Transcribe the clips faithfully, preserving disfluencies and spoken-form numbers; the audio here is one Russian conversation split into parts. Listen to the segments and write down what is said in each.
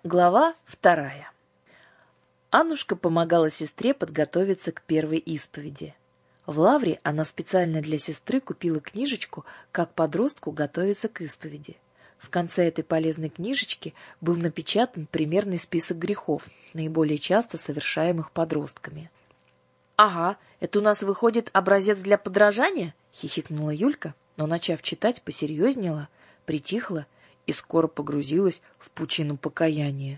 Глава вторая. Аннушка помогала сестре подготовиться к первой исповеди. В лавре она специально для сестры купила книжечку «Как подростку готовиться к исповеди». В конце этой полезной книжечки был напечатан примерный список грехов, наиболее часто совершаемых подростками. «Ага, это у нас выходит образец для подражания?» — хихикнула Юлька, но, начав читать, посерьезнела, притихла и скоро погрузилась в пучину покаяния.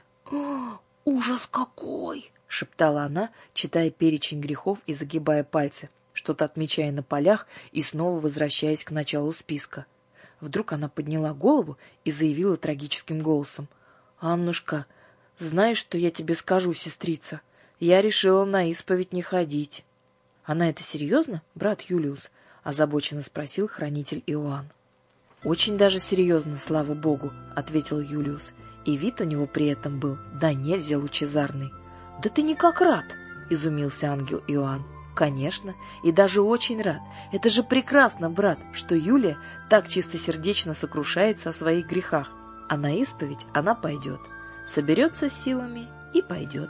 «Ужас какой!» — шептала она, читая перечень грехов и загибая пальцы, что-то отмечая на полях и снова возвращаясь к началу списка. Вдруг она подняла голову и заявила трагическим голосом: «Аннушка, знаешь, что я тебе скажу, сестрица? Я решила на исповедь не ходить». «Она это серьезно, брат Юлиус?» — озабоченно спросил хранитель Иоанн. «Очень даже серьезно, слава богу», — ответил Юлиус, и вид у него при этом был да нельзя лучезарный. «Да ты никак рад!» — изумился ангел Иоанн. «Конечно, и даже очень рад. Это же прекрасно, брат, что Юлия так чистосердечно сокрушается о своих грехах, а на исповедь она пойдет, соберется с силами и пойдет».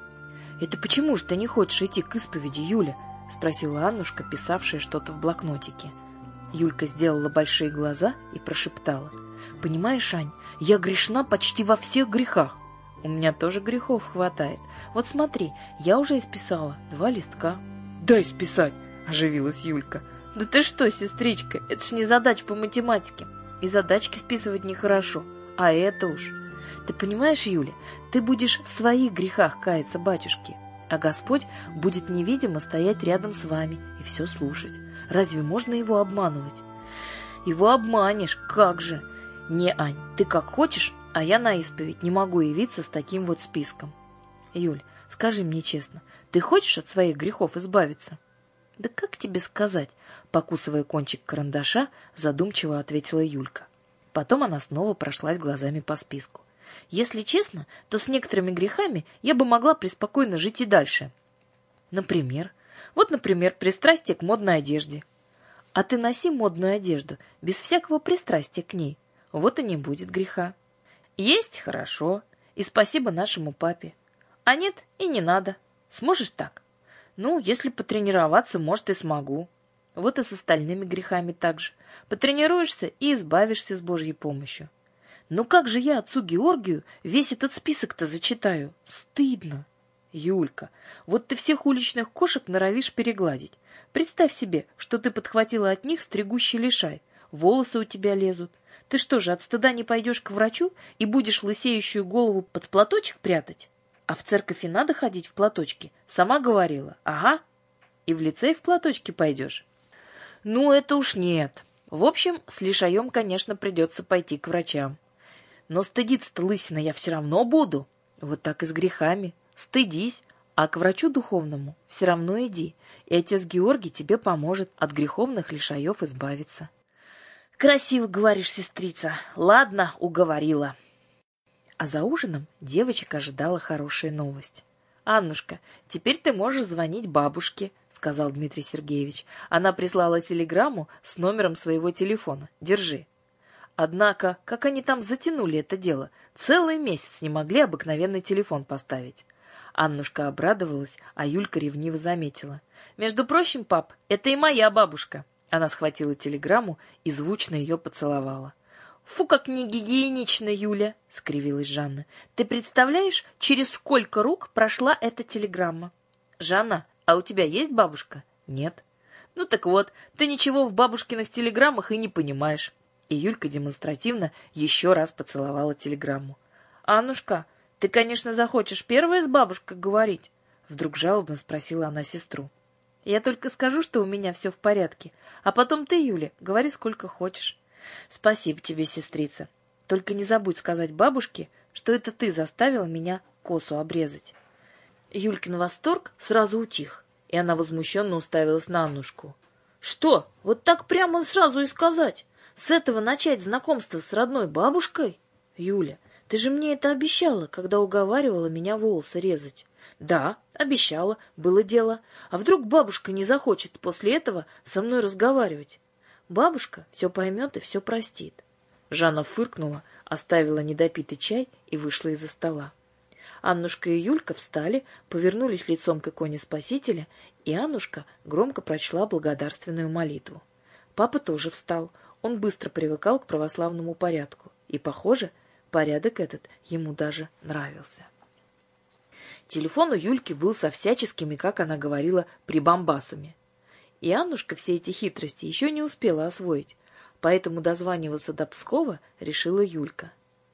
«Это почему же ты не хочешь идти к исповеди, Юля?» — спросила Аннушка, писавшая что-то в блокнотике. Юлька сделала большие глаза и прошептала: «Понимаешь, Ань, я грешна почти во всех грехах. У меня тоже грехов хватает. Вот смотри, я уже исписала два листка». «Дай списать!» — оживилась Юлька. «Да ты что, сестричка, это ж не задача по математике. И задачки списывать нехорошо. А это уж... Ты понимаешь, Юля, ты будешь в своих грехах каяться батюшке, а Господь будет невидимо стоять рядом с вами и все слушать. Разве можно его обманывать?» «Его обманешь, как же!» «Не, Ань, ты как хочешь, а я на исповедь не могу явиться с таким вот списком». «Юль, скажи мне честно, ты хочешь от своих грехов избавиться?» «Да как тебе сказать?» — покусывая кончик карандаша, задумчиво ответила Юлька. Потом она снова прошлась глазами по списку. «Если честно, то с некоторыми грехами я бы могла преспокойно жить и дальше. Например, вот, например, пристрастие к модной одежде. А ты носи модную одежду без всякого пристрастия к ней. Вот и не будет греха. Есть — хорошо, и спасибо нашему папе. А нет — и не надо. Сможешь так? Ну, если потренироваться, может, и смогу. Вот и с остальными грехами так же. Потренируешься и избавишься с Божьей помощью. Ну как же я отцу Георгию весь этот список-то зачитаю? Стыдно. Юлька, вот ты всех уличных кошек норовишь перегладить. Представь себе, что ты подхватила от них стригущий лишай. Волосы у тебя лезут. Ты что же, от стыда не пойдешь к врачу и будешь лысеющую голову под платочек прятать? А в церковь и надо ходить в платочке. Сама говорила. Ага. И в лицей в платочке пойдешь? Ну, это уж нет. В общем, с лишаем, конечно, придется пойти к врачам. Но стыдиться-то, лысина, я все равно буду. Вот так и с грехами. Стыдись, а к врачу духовному все равно иди, и отец Георгий тебе поможет от греховных лишаев избавиться». «Красиво говоришь, сестрица. Ладно, уговорила». А за ужином девочек ожидала хорошая новость. «Аннушка, теперь ты можешь звонить бабушке», — сказал Дмитрий Сергеевич. «Она прислала телеграмму с номером своего телефона. Держи». Однако, как они там затянули это дело, целый месяц не могли обыкновенный телефон поставить. Аннушка обрадовалась, а Юлька ревниво заметила: «Между прочим, пап, это и моя бабушка». Она схватила телеграмму и звучно ее поцеловала. «Фу, как не гигиенично, Юля!» — скривилась Жанна. «Ты представляешь, через сколько рук прошла эта телеграмма?» «Жанна, а у тебя есть бабушка?» «Нет». «Ну так вот, ты ничего в бабушкиных телеграммах и не понимаешь». И Юлька демонстративно еще раз поцеловала телеграмму. «Аннушка, ты, конечно, захочешь первая с бабушкой говорить?» Вдруг жалобно спросила она сестру. «Я только скажу, что у меня все в порядке, а потом ты, Юля, говори сколько хочешь». «Спасибо тебе, сестрица. Только не забудь сказать бабушке, что это ты заставила меня косу обрезать». Юлькин восторг сразу утих, и она возмущенно уставилась на Аннушку. «Что, вот так прямо сразу и сказать? С этого начать знакомство с родной бабушкой? Юля, ты же мне это обещала, когда уговаривала меня волосы резать». «Да, обещала, было дело. А вдруг бабушка не захочет после этого со мной разговаривать?» «Бабушка все поймет и все простит». Жанна фыркнула, оставила недопитый чай и вышла из-за стола. Аннушка и Юлька встали, повернулись лицом к иконе Спасителя, и Аннушка громко прочла благодарственную молитву. Папа тоже встал, он быстро привыкал к православному порядку, и, похоже, порядок этот ему даже нравился. Телефон у Юльки был со всяческими, как она говорила, прибамбасами. И Аннушка все эти хитрости еще не успела освоить, поэтому дозваниваться до Пскова решила Юлька.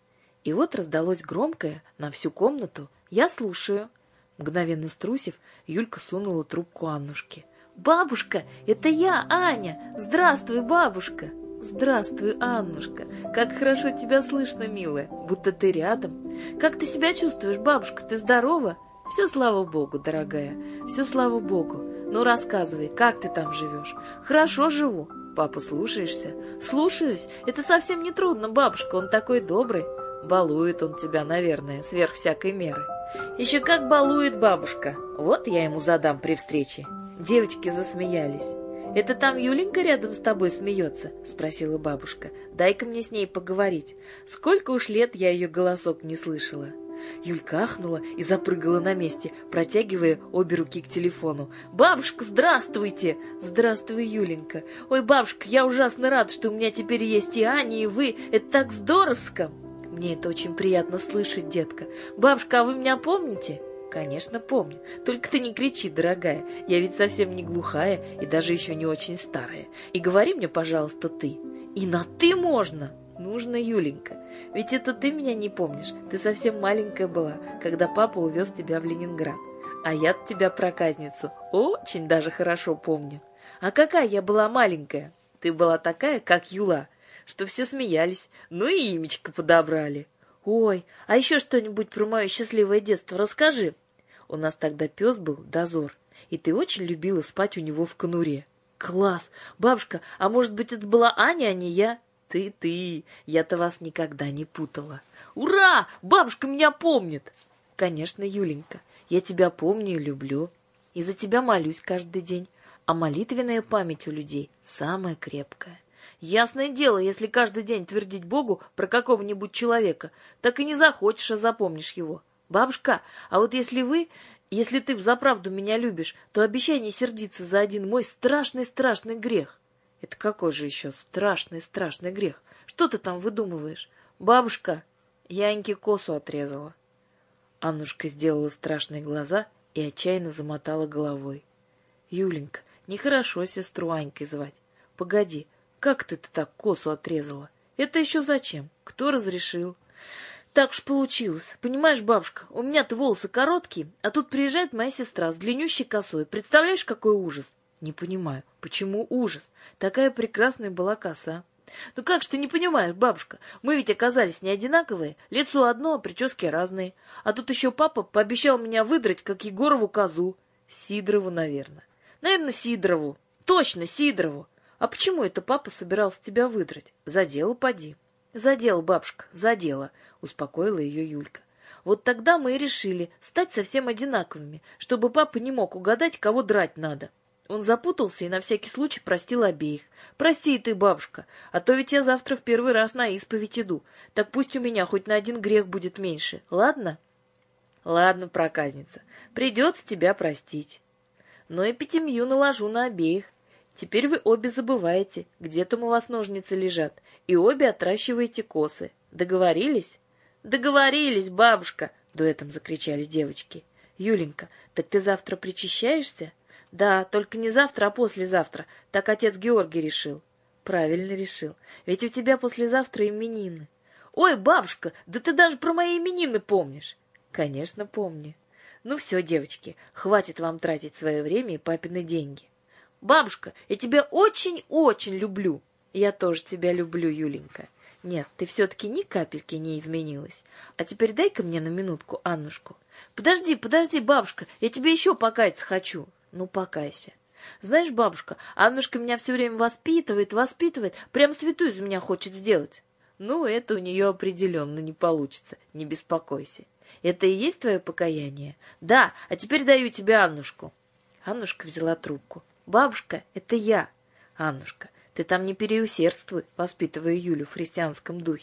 И вот раздалось громкое на всю комнату «Я слушаю». Мгновенно струсив, Юлька сунула трубку Аннушке. «Бабушка, это я, Аня! Здравствуй, бабушка!» «Здравствуй, Аннушка! Как хорошо тебя слышно, милая, будто ты рядом. Как ты себя чувствуешь, бабушка, ты здорова?» «Все, слава богу, дорогая, все, слава богу. Ну, рассказывай, как ты там живешь?» «Хорошо живу. Папа, слушаешься?» «Слушаюсь. Это совсем не трудно, бабушка, он такой добрый. Балует он тебя, наверное, сверх всякой меры». «Еще как балует, бабушка. Вот я ему задам при встрече». Девочки засмеялись. «Это там Юленька рядом с тобой смеется?» — спросила бабушка. «Дай-ка мне с ней поговорить. Сколько уж лет я ее голосок не слышала». Юлька ахнула и запрыгала на месте, протягивая обе руки к телефону. «Бабушка, здравствуйте!» «Здравствуй, Юленька! Ой, бабушка, я ужасно рад, что у меня теперь есть и Аня, и вы. Это так здоровско!» «Мне это очень приятно слышать, детка. Бабушка, а вы меня помните?» «Конечно, помню. Только ты не кричи, дорогая. Я ведь совсем не глухая и даже еще не очень старая. И говори мне, пожалуйста, ты. И на «ты» можно!» «Нужно, Юленька. Ведь это ты меня не помнишь. Ты совсем маленькая была, когда папа увез тебя в Ленинград. А я тебя, проказницу, очень даже хорошо помню. А какая я была маленькая? Ты была такая, как Юла, что все смеялись, ну и имечко подобрали. Ой, а еще что-нибудь про мое счастливое детство расскажи. У нас тогда пес был, Дозор, и ты очень любила спать у него в конуре. Класс! Бабушка, а может быть, это была Аня, а не я?» «Ты, ты! Я-то вас никогда не путала!» «Ура! Бабушка меня помнит!» «Конечно, Юленька, я тебя помню и люблю. И за тебя молюсь каждый день. А молитвенная память у людей самая крепкая. Ясное дело, если каждый день твердить Богу про какого-нибудь человека, так и не захочешь, а запомнишь его. Бабушка, а вот если вы, если ты взаправду меня любишь, то обещай не сердиться за один мой страшный-страшный грех». «Это какой же еще страшный-страшный грех? Что ты там выдумываешь?» «Бабушка, я Аньке косу отрезала». Аннушка сделала страшные глаза и отчаянно замотала головой. «Юленька, нехорошо сестру Анькой звать. Погоди, как ты-то так косу отрезала? Это еще зачем? Кто разрешил?» «Так уж получилось. Понимаешь, бабушка, у меня-то волосы короткие, а тут приезжает моя сестра с длиннющей косой. Представляешь, какой ужас?» «Не понимаю, почему ужас? Такая прекрасная была коса». «Ну как же ты не понимаешь, бабушка? Мы ведь оказались не одинаковые, лицо одно, а прически разные. А тут еще папа пообещал меня выдрать, как Егорову козу. Сидорову, наверное. Наверное, Сидорову. Точно, Сидорову. А почему это папа собирался тебя выдрать? За дело поди». «За дело, бабушка, за дело», — успокоила ее Юлька. «Вот тогда мы и решили стать совсем одинаковыми, чтобы папа не мог угадать, кого драть надо». Он запутался и на всякий случай простил обеих. «Прости и ты, бабушка, а то ведь я завтра в первый раз на исповедь иду. Так пусть у меня хоть на один грех будет меньше, ладно?» «Ладно, проказница, придется тебя простить. Но эпитемью наложу на обеих. Теперь вы обе забываете, где там у вас ножницы лежат, и обе отращиваете косы. Договорились?» «Договорились, бабушка!» — дуэтом закричали девочки. «Юленька, так ты завтра причащаешься?» «Да, только не завтра, а послезавтра. Так отец Георгий решил». «Правильно решил. Ведь у тебя послезавтра именины». «Ой, бабушка, да ты даже про мои именины помнишь». «Конечно, помню. Ну все, девочки, хватит вам тратить свое время и папины деньги». «Бабушка, я тебя очень-очень люблю». «Я тоже тебя люблю, Юленька. Нет, ты все-таки ни капельки не изменилась. А теперь дай-ка мне на минутку Аннушку». «Подожди, подожди, бабушка, я тебе еще покаяться хочу». «Ну, покайся. Знаешь, бабушка, Аннушка меня все время воспитывает, воспитывает, прям святую из меня хочет сделать». «Ну, это у нее определенно не получится, не беспокойся. Это и есть твое покаяние?» «Да, а теперь даю тебе Аннушку». Аннушка взяла трубку. «Бабушка, это я». «Аннушка, ты там не переусердствуй, воспитывая Юлю в христианском духе.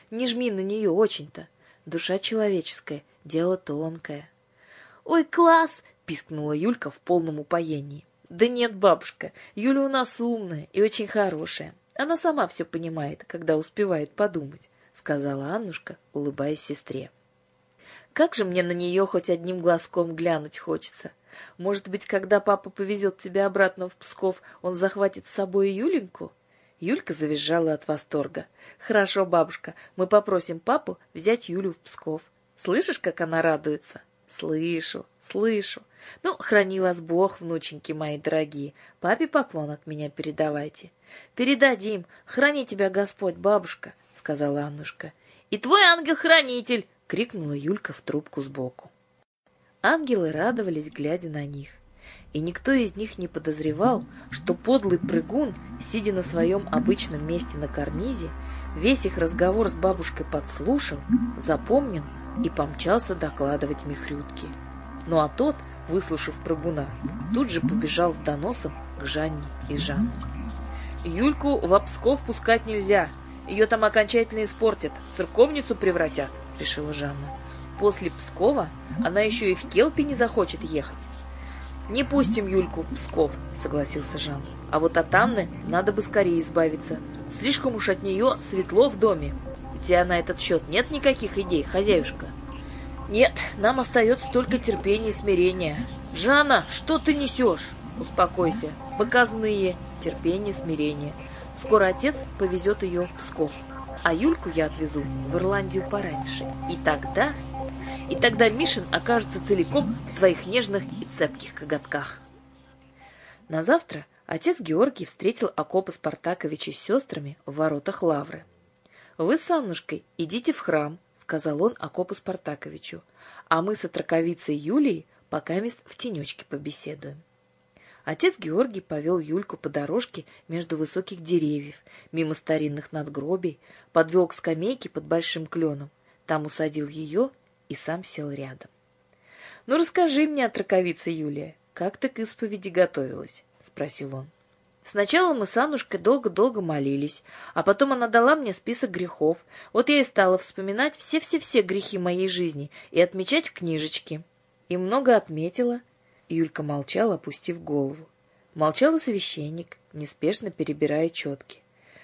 Не жми на нее очень-то. Душа человеческая, дело тонкое. «Ой, класс!» — пискнула Юлька в полном упоении. «Да нет, бабушка, Юля у нас умная и очень хорошая. Она сама все понимает, когда успевает подумать», — сказала Аннушка, улыбаясь сестре. «Как же мне на нее хоть одним глазком глянуть хочется. Может быть, когда папа повезет тебя обратно в Псков, он захватит с собой Юленьку?» Юлька завизжала от восторга. «Хорошо, бабушка, мы попросим папу взять Юлю в Псков. Слышишь, как она радуется?» «Слышу, слышу. Ну, храни вас Бог, внученьки мои дорогие. Папе поклон от меня передавайте». «Передадим. Храни тебя Господь, бабушка», — сказала Аннушка. «И твой ангел-хранитель!» — крикнула Юлька в трубку сбоку. Ангелы радовались, глядя на них. И никто из них не подозревал, что подлый прыгун, сидя на своем обычном месте на карнизе, весь их разговор с бабушкой подслушал, запомнил и помчался докладывать Михрютке. Ну а тот, выслушав прыгуна, тут же побежал с доносом к Жанне и Жанну. «Юльку в Псков пускать нельзя, ее там окончательно испортят, в церковницу превратят», — решила Жанна. «После Пскова она еще и в Келпи не захочет ехать». «Не пустим Юльку в Псков», — согласился Жан. «А вот от Анны надо бы скорее избавиться. Слишком уж от нее светло в доме. У тебя на этот счет нет никаких идей, хозяюшка?» «Нет, нам остается только терпение и смирение». «Жанна, что ты несешь?» «Успокойся. Показные. Терпение, смирение. Скоро отец повезет ее в Псков. А Юльку я отвезу в Ирландию пораньше. И тогда... И тогда Мишин окажется целиком в твоих нежных и цепких коготках». На завтра отец Георгий встретил Акопа Спартаковича с сестрами в воротах Лавры. «Вы с Аннушкой идите в храм», — сказал он Акопу Спартаковичу, «а мы с отроковицей Юлией пока мест в тенечке побеседуем». Отец Георгий повел Юльку по дорожке между высоких деревьев, мимо старинных надгробий, подвел к скамейке под большим кленом, там усадил ее и сам сел рядом. «Ну, расскажи мне, отроковица Юлия, как ты к исповеди готовилась?» — спросил он. «Сначала мы с Аннушкой долго-долго молились, а потом она дала мне список грехов. Вот я и стала вспоминать все-все-все грехи моей жизни и отмечать в книжечке. И много отметила». Юлька молчала, опустив голову. Молчал и священник, неспешно перебирая четки.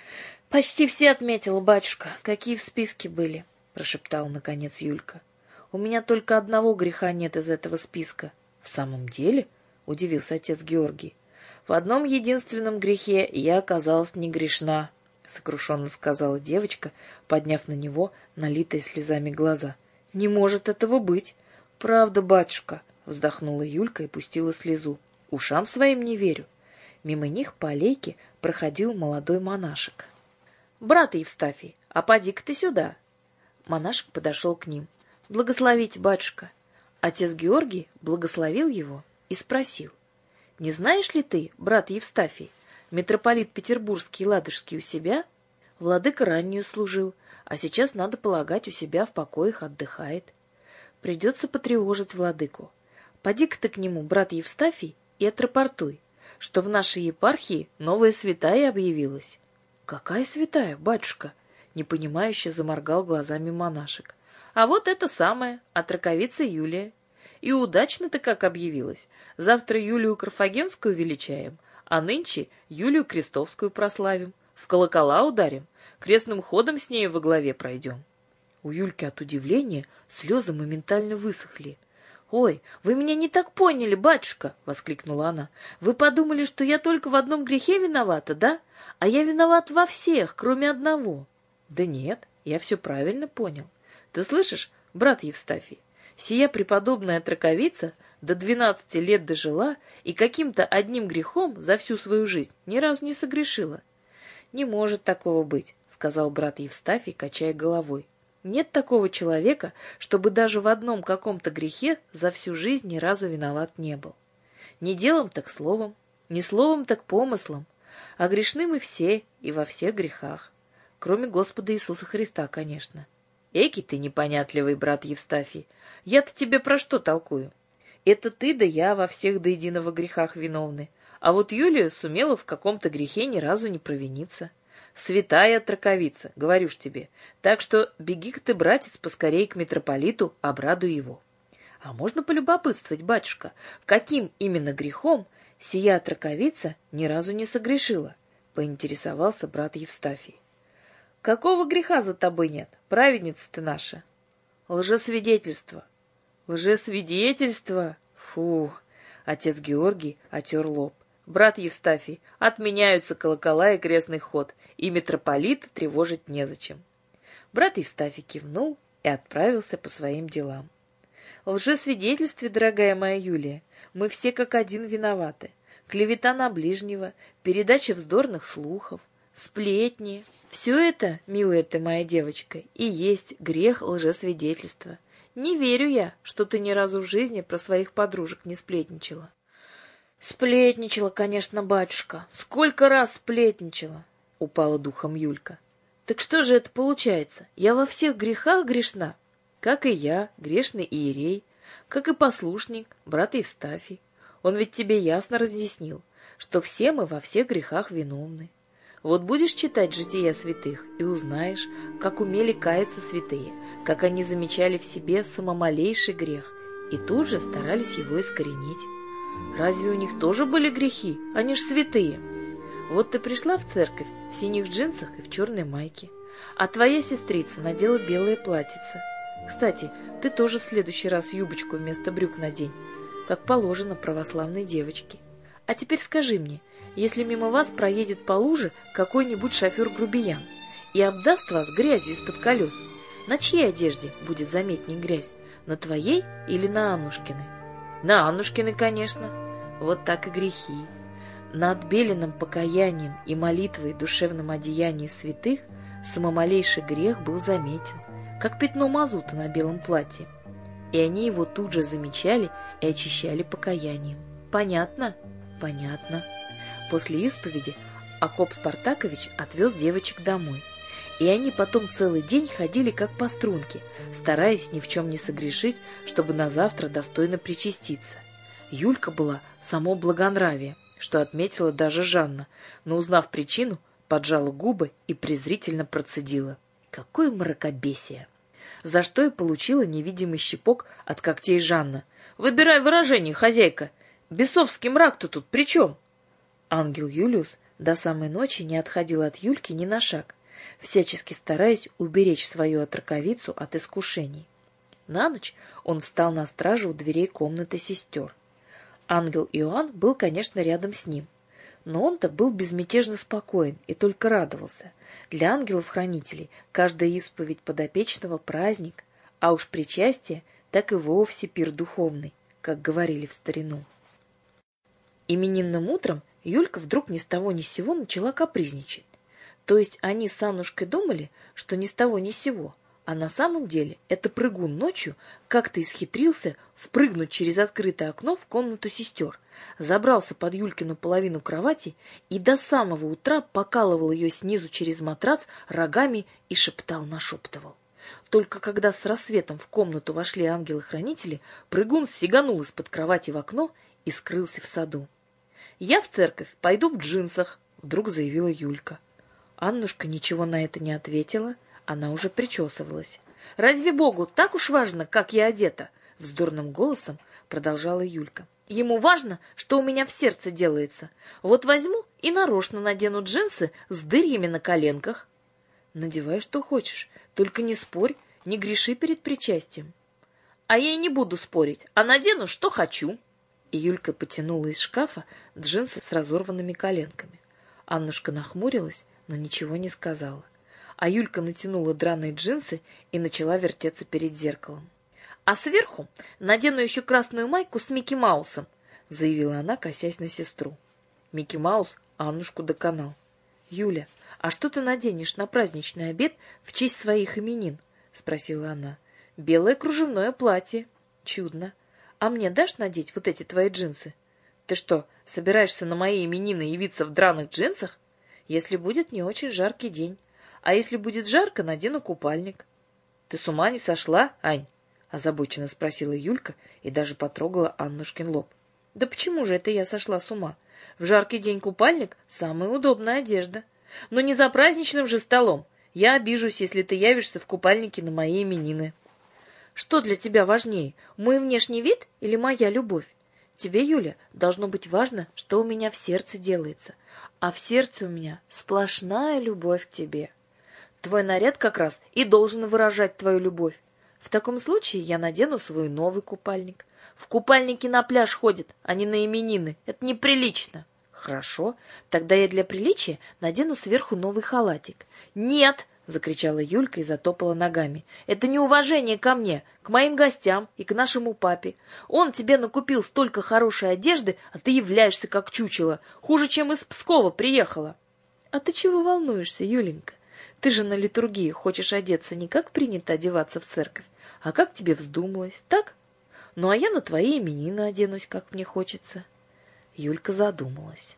«Почти все отметила, батюшка, какие в списке были», — прошептала наконец Юлька. «У меня только одного греха нет из этого списка». «В самом деле?» — удивился отец Георгий. «В одном единственном грехе я оказалась не грешна», — сокрушенно сказала девочка, подняв на него налитые слезами глаза. «Не может этого быть». «Правда, батюшка», — вздохнула Юлька и пустила слезу. «Ушам своим не верю». Мимо них по аллейке проходил молодой монашек. «Брат Евстафий, а поди-ка ты сюда». Монашек подошел к ним. «Благословите, батюшка». Отец Георгий благословил его и спросил. «Не знаешь ли ты, брат Евстафий, митрополит Петербургский и Ладожский у себя? Владыка раннюю служил, а сейчас, надо полагать, у себя в покоях отдыхает. Придется потревожить владыку. Поди-ка ты к нему, брат Евстафий, и отрапортуй, что в нашей епархии новая святая объявилась». «Какая святая, батюшка?» — непонимающе заморгал глазами монашек. «А вот это самое, отроковица Юлия. И удачно-то как объявилась. Завтра Юлию Карфагенскую величаем, а нынче Юлию Крестовскую прославим, в колокола ударим, крестным ходом с нею во главе пройдем». У Юльки от удивления слезы моментально высохли. «Ой, вы меня не так поняли, батюшка!» — воскликнула она. «Вы подумали, что я только в одном грехе виновата, да? А я виноват во всех, кроме одного». «Да нет, я все правильно понял. Ты слышишь, брат Евстафий, сия преподобная отроковица до двенадцати лет дожила и каким-то одним грехом за всю свою жизнь ни разу не согрешила». «Не может такого быть», — сказал брат Евстафий, качая головой. «Нет такого человека, чтобы даже в одном каком-то грехе за всю жизнь ни разу виноват не был. Не делом, так словом, не словом, так помыслом. А грешны мы все и во всех грехах. Кроме Господа Иисуса Христа, конечно». «Эки ты непонятливый, брат Евстафий. Я-то тебе про что толкую? Это ты да я во всех до единого грехах виновны. А вот Юлия сумела в каком-то грехе ни разу не провиниться. Святая траковица, говорю ж тебе. Так что беги-ка ты, братец, поскорей к митрополиту, обрадуй его. А можно полюбопытствовать, батюшка, каким именно грехом сия траковица ни разу не согрешила? Поинтересовался брат Евстафий. Какого греха за тобой нет, праведница ты наша? Лжесвидетельство. Лжесвидетельство? Фу! Отец Георгий отер лоб. Брат Евстафий, отменяются колокола и крестный ход, и митрополита тревожить незачем. Брат Евстафий кивнул и отправился по своим делам. В лжесвидетельстве, дорогая моя Юлия, мы все как один виноваты. Клевета на ближнего, передача вздорных слухов, сплетни. Все это, милая ты моя девочка, и есть грех лжесвидетельства. Не верю я, что ты ни разу в жизни про своих подружек не сплетничала. Сплетничала, конечно, батюшка. Сколько раз сплетничала, упала духом Юлька. Так что же это получается? Я во всех грехах грешна, как и я, грешный иерей, как и послушник, брат Евстафий. Он ведь тебе ясно разъяснил, что все мы во всех грехах виновны. Вот будешь читать жития святых и узнаешь, как умели каяться святые, как они замечали в себе самомалейший грех и тут же старались его искоренить. Разве у них тоже были грехи? Они ж святые. Вот ты пришла в церковь в синих джинсах и в черной майке, а твоя сестрица надела белое платьице. Кстати, ты тоже в следующий раз юбочку вместо брюк надень, как положено православной девочке. А теперь скажи мне, если мимо вас проедет по луже какой-нибудь шофер-грубиян и обдаст вас грязью из-под колес, на чьей одежде будет заметней грязь? На твоей или на Аннушкиной? На Аннушкиной, конечно. Вот так и грехи. На отбеленном покаянием и молитвой душевном одеянии святых самомалейший грех был заметен, как пятно мазута на белом платье. И они его тут же замечали и очищали покаянием. Понятно? Понятно. После исповеди Акоп Спартакович отвез девочек домой. И они потом целый день ходили как по струнке, стараясь ни в чем не согрешить, чтобы на завтра достойно причаститься. Юлька была само благонравие, что отметила даже Жанна, но, узнав причину, поджала губы и презрительно процедила. Какое мракобесие! За что и получила невидимый щепок от когтей Жанна. «Выбирай выражение, хозяйка! Бесовский мрак-то тут при чем?» Ангел Юлиус до самой ночи не отходил от Юльки ни на шаг, всячески стараясь уберечь свою отраковицу от искушений. На ночь он встал на стражу у дверей комнаты сестер. Ангел Иоанн был, конечно, рядом с ним, но он-то был безмятежно спокоен и только радовался. Для ангелов-хранителей каждая исповедь подопечного — праздник, а уж причастие так и вовсе пир духовный, как говорили в старину. Именинным утром Юлька вдруг ни с того ни с сего начала капризничать. То есть они с Аннушкой думали, что ни с того ни с сего, а на самом деле это прыгун ночью как-то исхитрился впрыгнуть через открытое окно в комнату сестер, забрался под Юлькину половину кровати и до самого утра покалывал ее снизу через матрац рогами и шептал-нашептывал. Только когда с рассветом в комнату вошли ангелы-хранители, прыгун сиганул из-под кровати в окно и скрылся в саду. «Я в церковь пойду в джинсах», — вдруг заявила Юлька. Аннушка ничего на это не ответила, она уже причесывалась. «Разве Богу так уж важно, как я одета?» — вздорным голосом продолжала Юлька. «Ему важно, что у меня в сердце делается. Вот возьму и нарочно надену джинсы с дырьями на коленках». «Надевай, что хочешь, только не спорь, не греши перед причастием». «А я и не буду спорить, а надену, что хочу». И Юлька потянула из шкафа джинсы с разорванными коленками. Аннушка нахмурилась, но ничего не сказала. А Юлька натянула драные джинсы и начала вертеться перед зеркалом. «А сверху надену еще красную майку с Микки Маусом», — заявила она, косясь на сестру. Микки Маус Аннушку доконал. «Юля, а что ты наденешь на праздничный обед в честь своих именин?» — спросила она. «Белое кружевное платье. Чудно. А мне дашь надеть вот эти твои джинсы? Ты что, собираешься на мои именины явиться в драных джинсах? Если будет не очень жаркий день. А если будет жарко, надену купальник». «Ты с ума не сошла, Ань?» — озабоченно спросила Юлька и даже потрогала Аннушкин лоб. «Да почему же это я сошла с ума? В жаркий день купальник — самая удобная одежда. Но не за праздничным же столом. Я обижусь, если ты явишься в купальнике на мои именины. Что для тебя важнее, мой внешний вид или моя любовь? Тебе, Юля, должно быть важно, что у меня в сердце делается. А в сердце у меня сплошная любовь к тебе. Твой наряд как раз и должен выражать твою любовь. В таком случае я надену свой новый купальник. В купальнике на пляж ходят, а не на именины. Это неприлично. Хорошо, тогда я для приличия надену сверху новый халатик. Нет! — закричала Юлька и затопала ногами. «Это неуважение ко мне, к моим гостям и к нашему папе. Он тебе накупил столько хорошей одежды, а ты являешься как чучело, хуже, чем из Пскова приехала». «А ты чего волнуешься, Юленька? Ты же на литургии хочешь одеться не как принято одеваться в церковь, а как тебе вздумалось, так? Ну, а я на твои именины оденусь, как мне хочется». Юлька задумалась.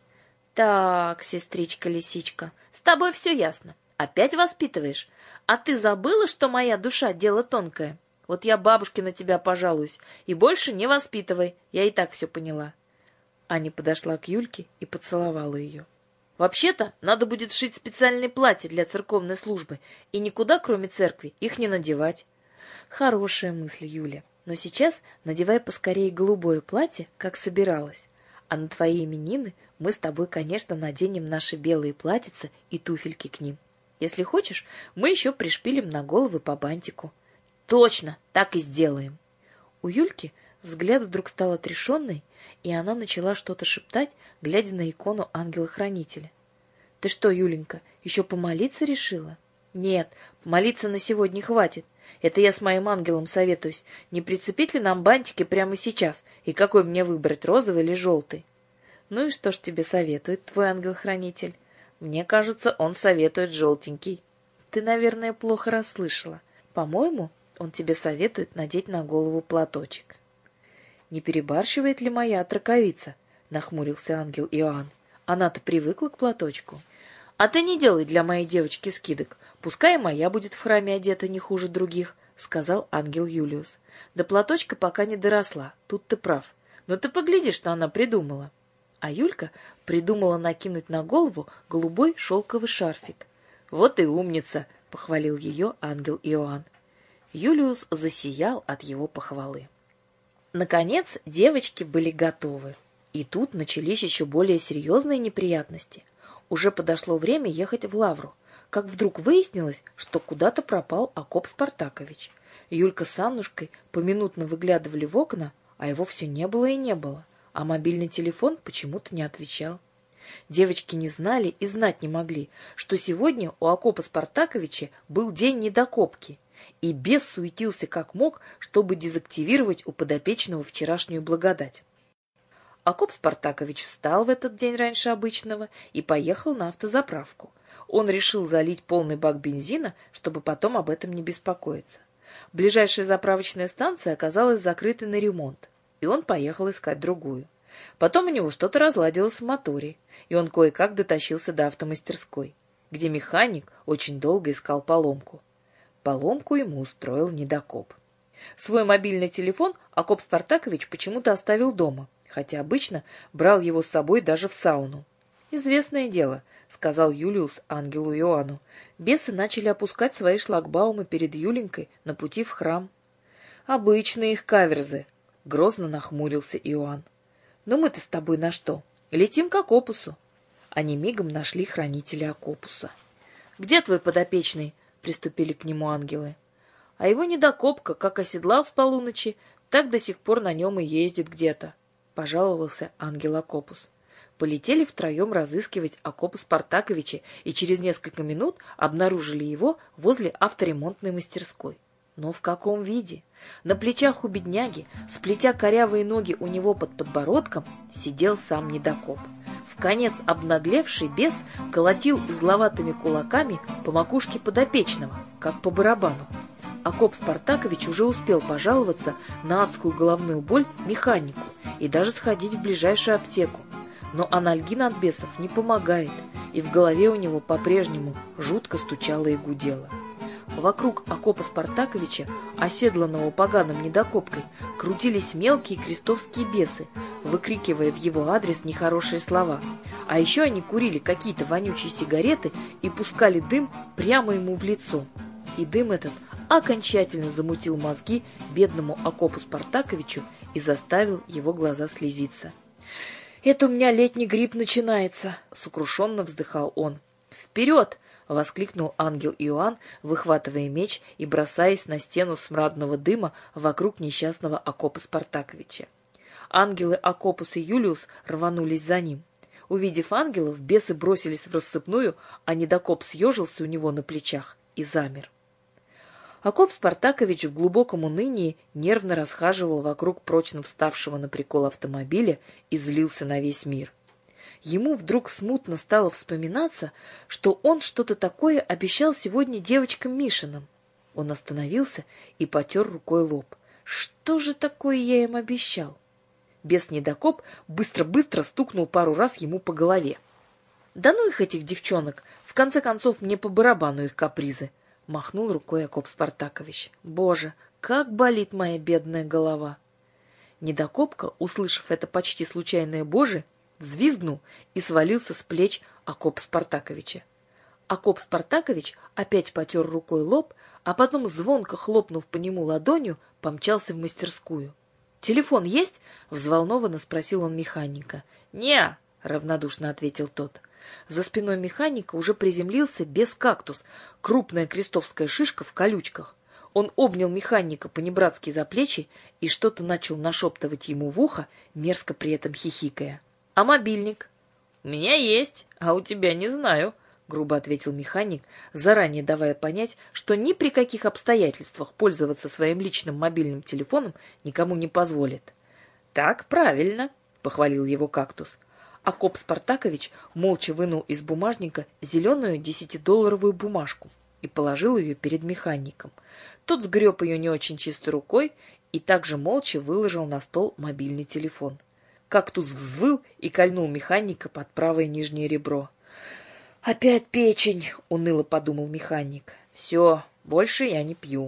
«Так, сестричка-лисичка, с тобой все ясно. Опять воспитываешь? А ты забыла, что моя душа — дело тонкое? Вот я бабушке на тебя пожалуюсь, и больше не воспитывай, я и так все поняла». Аня подошла к Юльке и поцеловала ее. «Вообще-то надо будет сшить специальные платья для церковной службы, и никуда, кроме церкви, их не надевать». «Хорошая мысль, Юля, но сейчас надевай поскорее голубое платье, как собиралась. А на твои именины мы с тобой, конечно, наденем наши белые платьица и туфельки к ним. Если хочешь, мы еще пришпилим на головы по бантику». «Точно, так и сделаем». У Юльки взгляд вдруг стал отрешенный, и она начала что-то шептать, глядя на икону ангела-хранителя. «Ты что, Юленька, еще помолиться решила?» «Нет, молиться на сегодня хватит. Это я с моим ангелом советуюсь, не прицепить ли нам бантики прямо сейчас, и какой мне выбрать, розовый или желтый?» «Ну и что ж тебе советует твой ангел-хранитель?» «Мне кажется, он советует желтенький». «Ты, наверное, плохо расслышала. По-моему, он тебе советует надеть на голову платочек». «Не перебарщивает ли моя отраковица?» — нахмурился ангел Иоанн. «Она-то привыкла к платочку». «А ты не делай для моей девочки скидок. Пускай моя будет в храме одета не хуже других», — сказал ангел Юлиус. «До платочка пока не доросла, тут ты прав. Но ты погляди, что она придумала». А Юлька придумала накинуть на голову голубой шелковый шарфик. «Вот и умница!» — похвалил ее ангел Иоанн. Юлиус засиял от его похвалы. Наконец девочки были готовы. И тут начались еще более серьезные неприятности. Уже подошло время ехать в Лавру, как вдруг выяснилось, что куда-то пропал Акоп Спартакович. Юлька с Аннушкой поминутно выглядывали в окна, а его все не было и не было. А мобильный телефон почему-то не отвечал. Девочки не знали и знать не могли, что сегодня у Акопа Спартаковича был день недокопки, и бес суетился как мог, чтобы дезактивировать у подопечного вчерашнюю благодать. Акоп Спартакович встал в этот день раньше обычного и поехал на автозаправку. Он решил залить полный бак бензина, чтобы потом об этом не беспокоиться. Ближайшая заправочная станция оказалась закрытой на ремонт, и он поехал искать другую. Потом у него что-то разладилось в моторе, и он кое-как дотащился до автомастерской, где механик очень долго искал поломку. Поломку ему устроил недокоп. Свой мобильный телефон Акоп Спартакович почему-то оставил дома, хотя обычно брал его с собой даже в сауну. «Известное дело», — сказал Юлиус ангелу Иоанну. «Бесы начали опускать свои шлагбаумы перед Юленькой на пути в храм». «Обычные их каверзы», — грозно нахмурился Иоанн. «Ну мы-то с тобой на что? Летим к Акопусу». Они мигом нашли хранителя Акопуса. «Где твой подопечный?» — приступили к нему ангелы. «А его недокопка, как оседлал с полуночи, так до сих пор на нем и ездит где-то», — пожаловался ангел Акопус. Полетели втроем разыскивать Акопа Спартаковича и через несколько минут обнаружили его возле авторемонтной мастерской. Но в каком виде? На плечах у бедняги, сплетя корявые ноги у него под подбородком, сидел сам недокоп. Вконец обнаглевший бес колотил узловатыми кулаками по макушке подопечного, как по барабану. Акоп Спартакович уже успел пожаловаться на адскую головную боль механику и даже сходить в ближайшую аптеку. Но анальгин от бесов не помогает, и в голове у него по-прежнему жутко стучало и гудело. Вокруг окопа Спартаковича, оседланного поганым недокопкой, крутились мелкие крестовские бесы, выкрикивая в его адрес нехорошие слова. А еще они курили какие-то вонючие сигареты и пускали дым прямо ему в лицо. И дым этот окончательно замутил мозги бедному окопу Спартаковичу и заставил его глаза слезиться. «Это у меня летний грипп начинается», — сокрушенно вздыхал он. «Вперед!» — воскликнул ангел Иоанн, выхватывая меч и бросаясь на стену смрадного дыма вокруг несчастного окопа Спартаковича. Ангелы Окопус и Юлиус рванулись за ним. Увидев ангелов, бесы бросились в рассыпную, а недокоп съежился у него на плечах и замер. Окоп Спартакович в глубоком унынии нервно расхаживал вокруг прочно вставшего на прикол автомобиля и злился на весь мир. Ему вдруг смутно стало вспоминаться, что он что-то такое обещал сегодня девочкам Мишиным. Он остановился и потер рукой лоб. Что же такое я им обещал? Бес-недокоп быстро-быстро стукнул пару раз ему по голове. «Да ну их, этих девчонок! В конце концов, мне по барабану их капризы!» — махнул рукой окоп Спартакович. «Боже, как болит моя бедная голова!» Недокопка, услышав это почти случайное «боже», взвизгнул и свалился с плеч окоп Спартаковича. Окоп Спартакович опять потер рукой лоб, а потом, звонко хлопнув по нему ладонью, помчался в мастерскую. «Телефон есть?» — взволнованно спросил он механика. «Не-а», равнодушно ответил тот. За спиной механика уже приземлился бес-кактус, крупная крестовская шишка в колючках. Он обнял механика понебратски за плечи и что-то начал нашептывать ему в ухо, мерзко при этом хихикая. «А мобильник?» «У меня есть, а у тебя не знаю», — грубо ответил механик, заранее давая понять, что ни при каких обстоятельствах пользоваться своим личным мобильным телефоном никому не позволит. «Так правильно», — похвалил его кактус. Окоп Спартакович молча вынул из бумажника зеленую десятидолларовую бумажку и положил ее перед механиком. Тот сгреб ее не очень чистой рукой и также молча выложил на стол мобильный телефон. Кактус взвыл и кольнул механика под правое нижнее ребро. «Опять печень!» — уныло подумал механик. «Все, больше я не пью».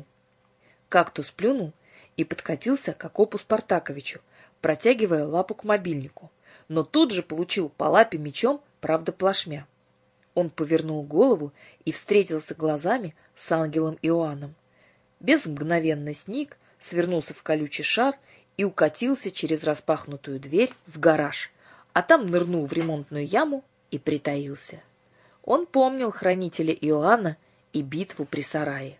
Кактус плюнул и подкатился к окопу Спартаковичу, протягивая лапу к мобильнику, но тут же получил по лапе мечом, правда плашмя. Он повернул голову и встретился глазами с ангелом Иоанном. Бес мгновенно сник, свернулся в колючий шар и укатился через распахнутую дверь в гараж, а там нырнул в ремонтную яму и притаился. Он помнил хранителя Иоанна и битву при сарае.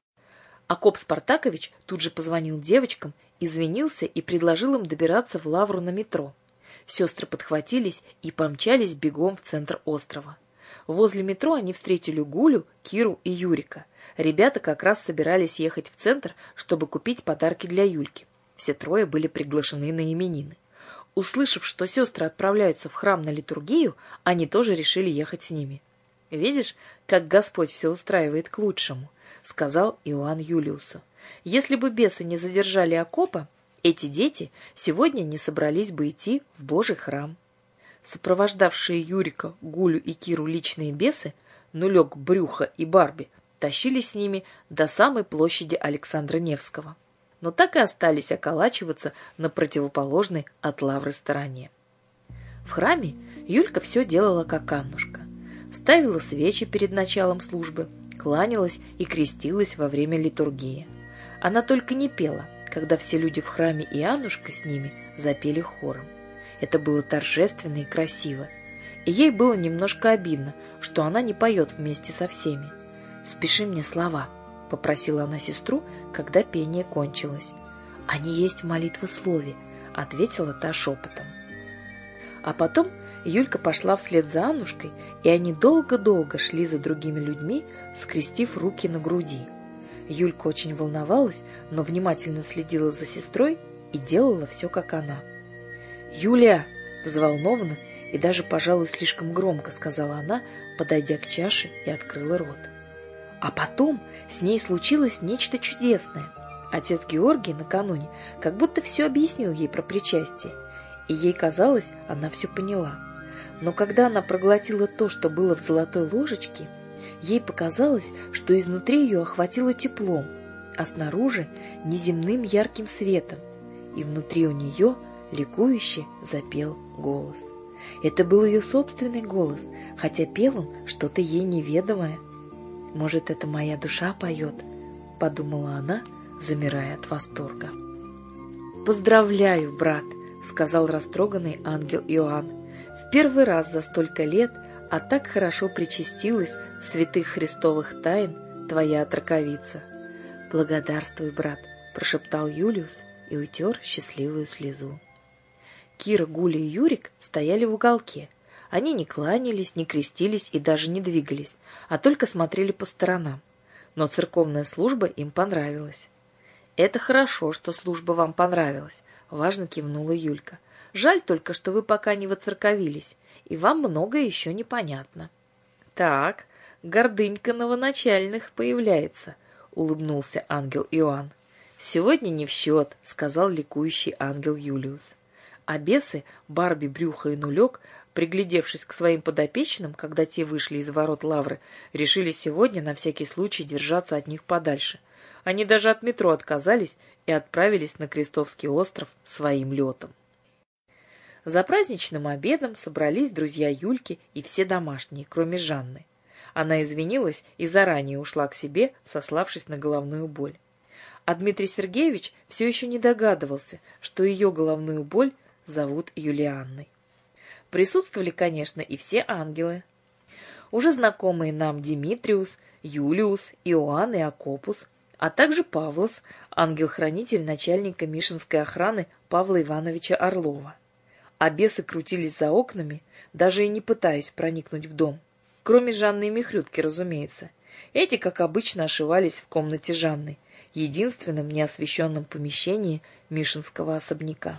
Окоп Спартакович тут же позвонил девочкам, извинился и предложил им добираться в Лавру на метро. Сестры подхватились и помчались бегом в центр острова. Возле метро они встретили Гулю, Киру и Юрика. Ребята как раз собирались ехать в центр, чтобы купить подарки для Юльки. Все трое были приглашены на именины. Услышав, что сестры отправляются в храм на литургию, они тоже решили ехать с ними. «Видишь, как Господь все устраивает к лучшему», — сказал Иоанн Юлиусу. «Если бы бесы не задержали окопа, эти дети сегодня не собрались бы идти в Божий храм». Сопровождавшие Юрика, Гулю и Киру личные бесы, Нулек, Брюхо и Барби, тащили с ними до самой площади Александра Невского, но так и остались околачиваться на противоположной от Лавры стороне. В храме Юлька все делала как Аннушка. Ставила свечи перед началом службы, кланялась и крестилась во время литургии. Она только не пела, когда все люди в храме и Аннушка с ними запели хором. Это было торжественно и красиво, и ей было немножко обидно, что она не поет вместе со всеми. «Спеши мне слова», — попросила она сестру, когда пение кончилось. «Они есть в молитвослове», — ответила та шепотом. А потом Юлька пошла вслед за Аннушкой, и они долго-долго шли за другими людьми, скрестив руки на груди. Юлька очень волновалась, но внимательно следила за сестрой и делала все, как она. «Юля!» — взволнованно и даже, пожалуй, слишком громко сказала она, подойдя к чаше и открыла рот. А потом с ней случилось нечто чудесное. Отец Георгий накануне как будто все объяснил ей про причастие, и ей казалось, она все поняла. Но когда она проглотила то, что было в золотой ложечке, Ей показалось, что изнутри ее охватило теплом, а снаружи — неземным ярким светом, и внутри у нее ликующе запел голос. Это был ее собственный голос, хотя пел он что-то ей неведомое. «Может, это моя душа поет?» — подумала она, замирая от восторга. «Поздравляю, брат!» — сказал растроганный ангел Иоанн. «В первый раз за столько лет, а так хорошо причастилась в святых христовых тайн твоя отроковица». «Благодарствуй, брат!» — прошептал Юлиус и утер счастливую слезу. Кира, Гуля и Юрик стояли в уголке. Они не кланялись, не крестились и даже не двигались, а только смотрели по сторонам. Но церковная служба им понравилась. «Это хорошо, что служба вам понравилась», — важно кивнула Юлька. «Жаль только, что вы пока не воцерковились, и вам многое еще непонятно». «Так, гордынька новоначальных появляется», — улыбнулся ангел Иоанн. «Сегодня не в счет», — сказал ликующий ангел Юлиус. А бесы, Барби, Брюхо и Нулек, приглядевшись к своим подопечным, когда те вышли из ворот лавры, решили сегодня на всякий случай держаться от них подальше. Они даже от метро отказались и отправились на Крестовский остров своим летом. За праздничным обедом собрались друзья Юльки и все домашние, кроме Жанны. Она извинилась и заранее ушла к себе, сославшись на головную боль. А Дмитрий Сергеевич все еще не догадывался, что ее головную боль зовут Юлианной. Присутствовали, конечно, и все ангелы. Уже знакомые нам Димитриус, Юлиус, Иоанн и Акопус, а также Павлос, ангел-хранитель начальника Мишинской охраны Павла Ивановича Орлова. А бесы крутились за окнами, даже и не пытаясь проникнуть в дом. Кроме Жанны и Михрютки, разумеется. Эти, как обычно, ошивались в комнате Жанны, единственном неосвещенном помещении Мишинского особняка.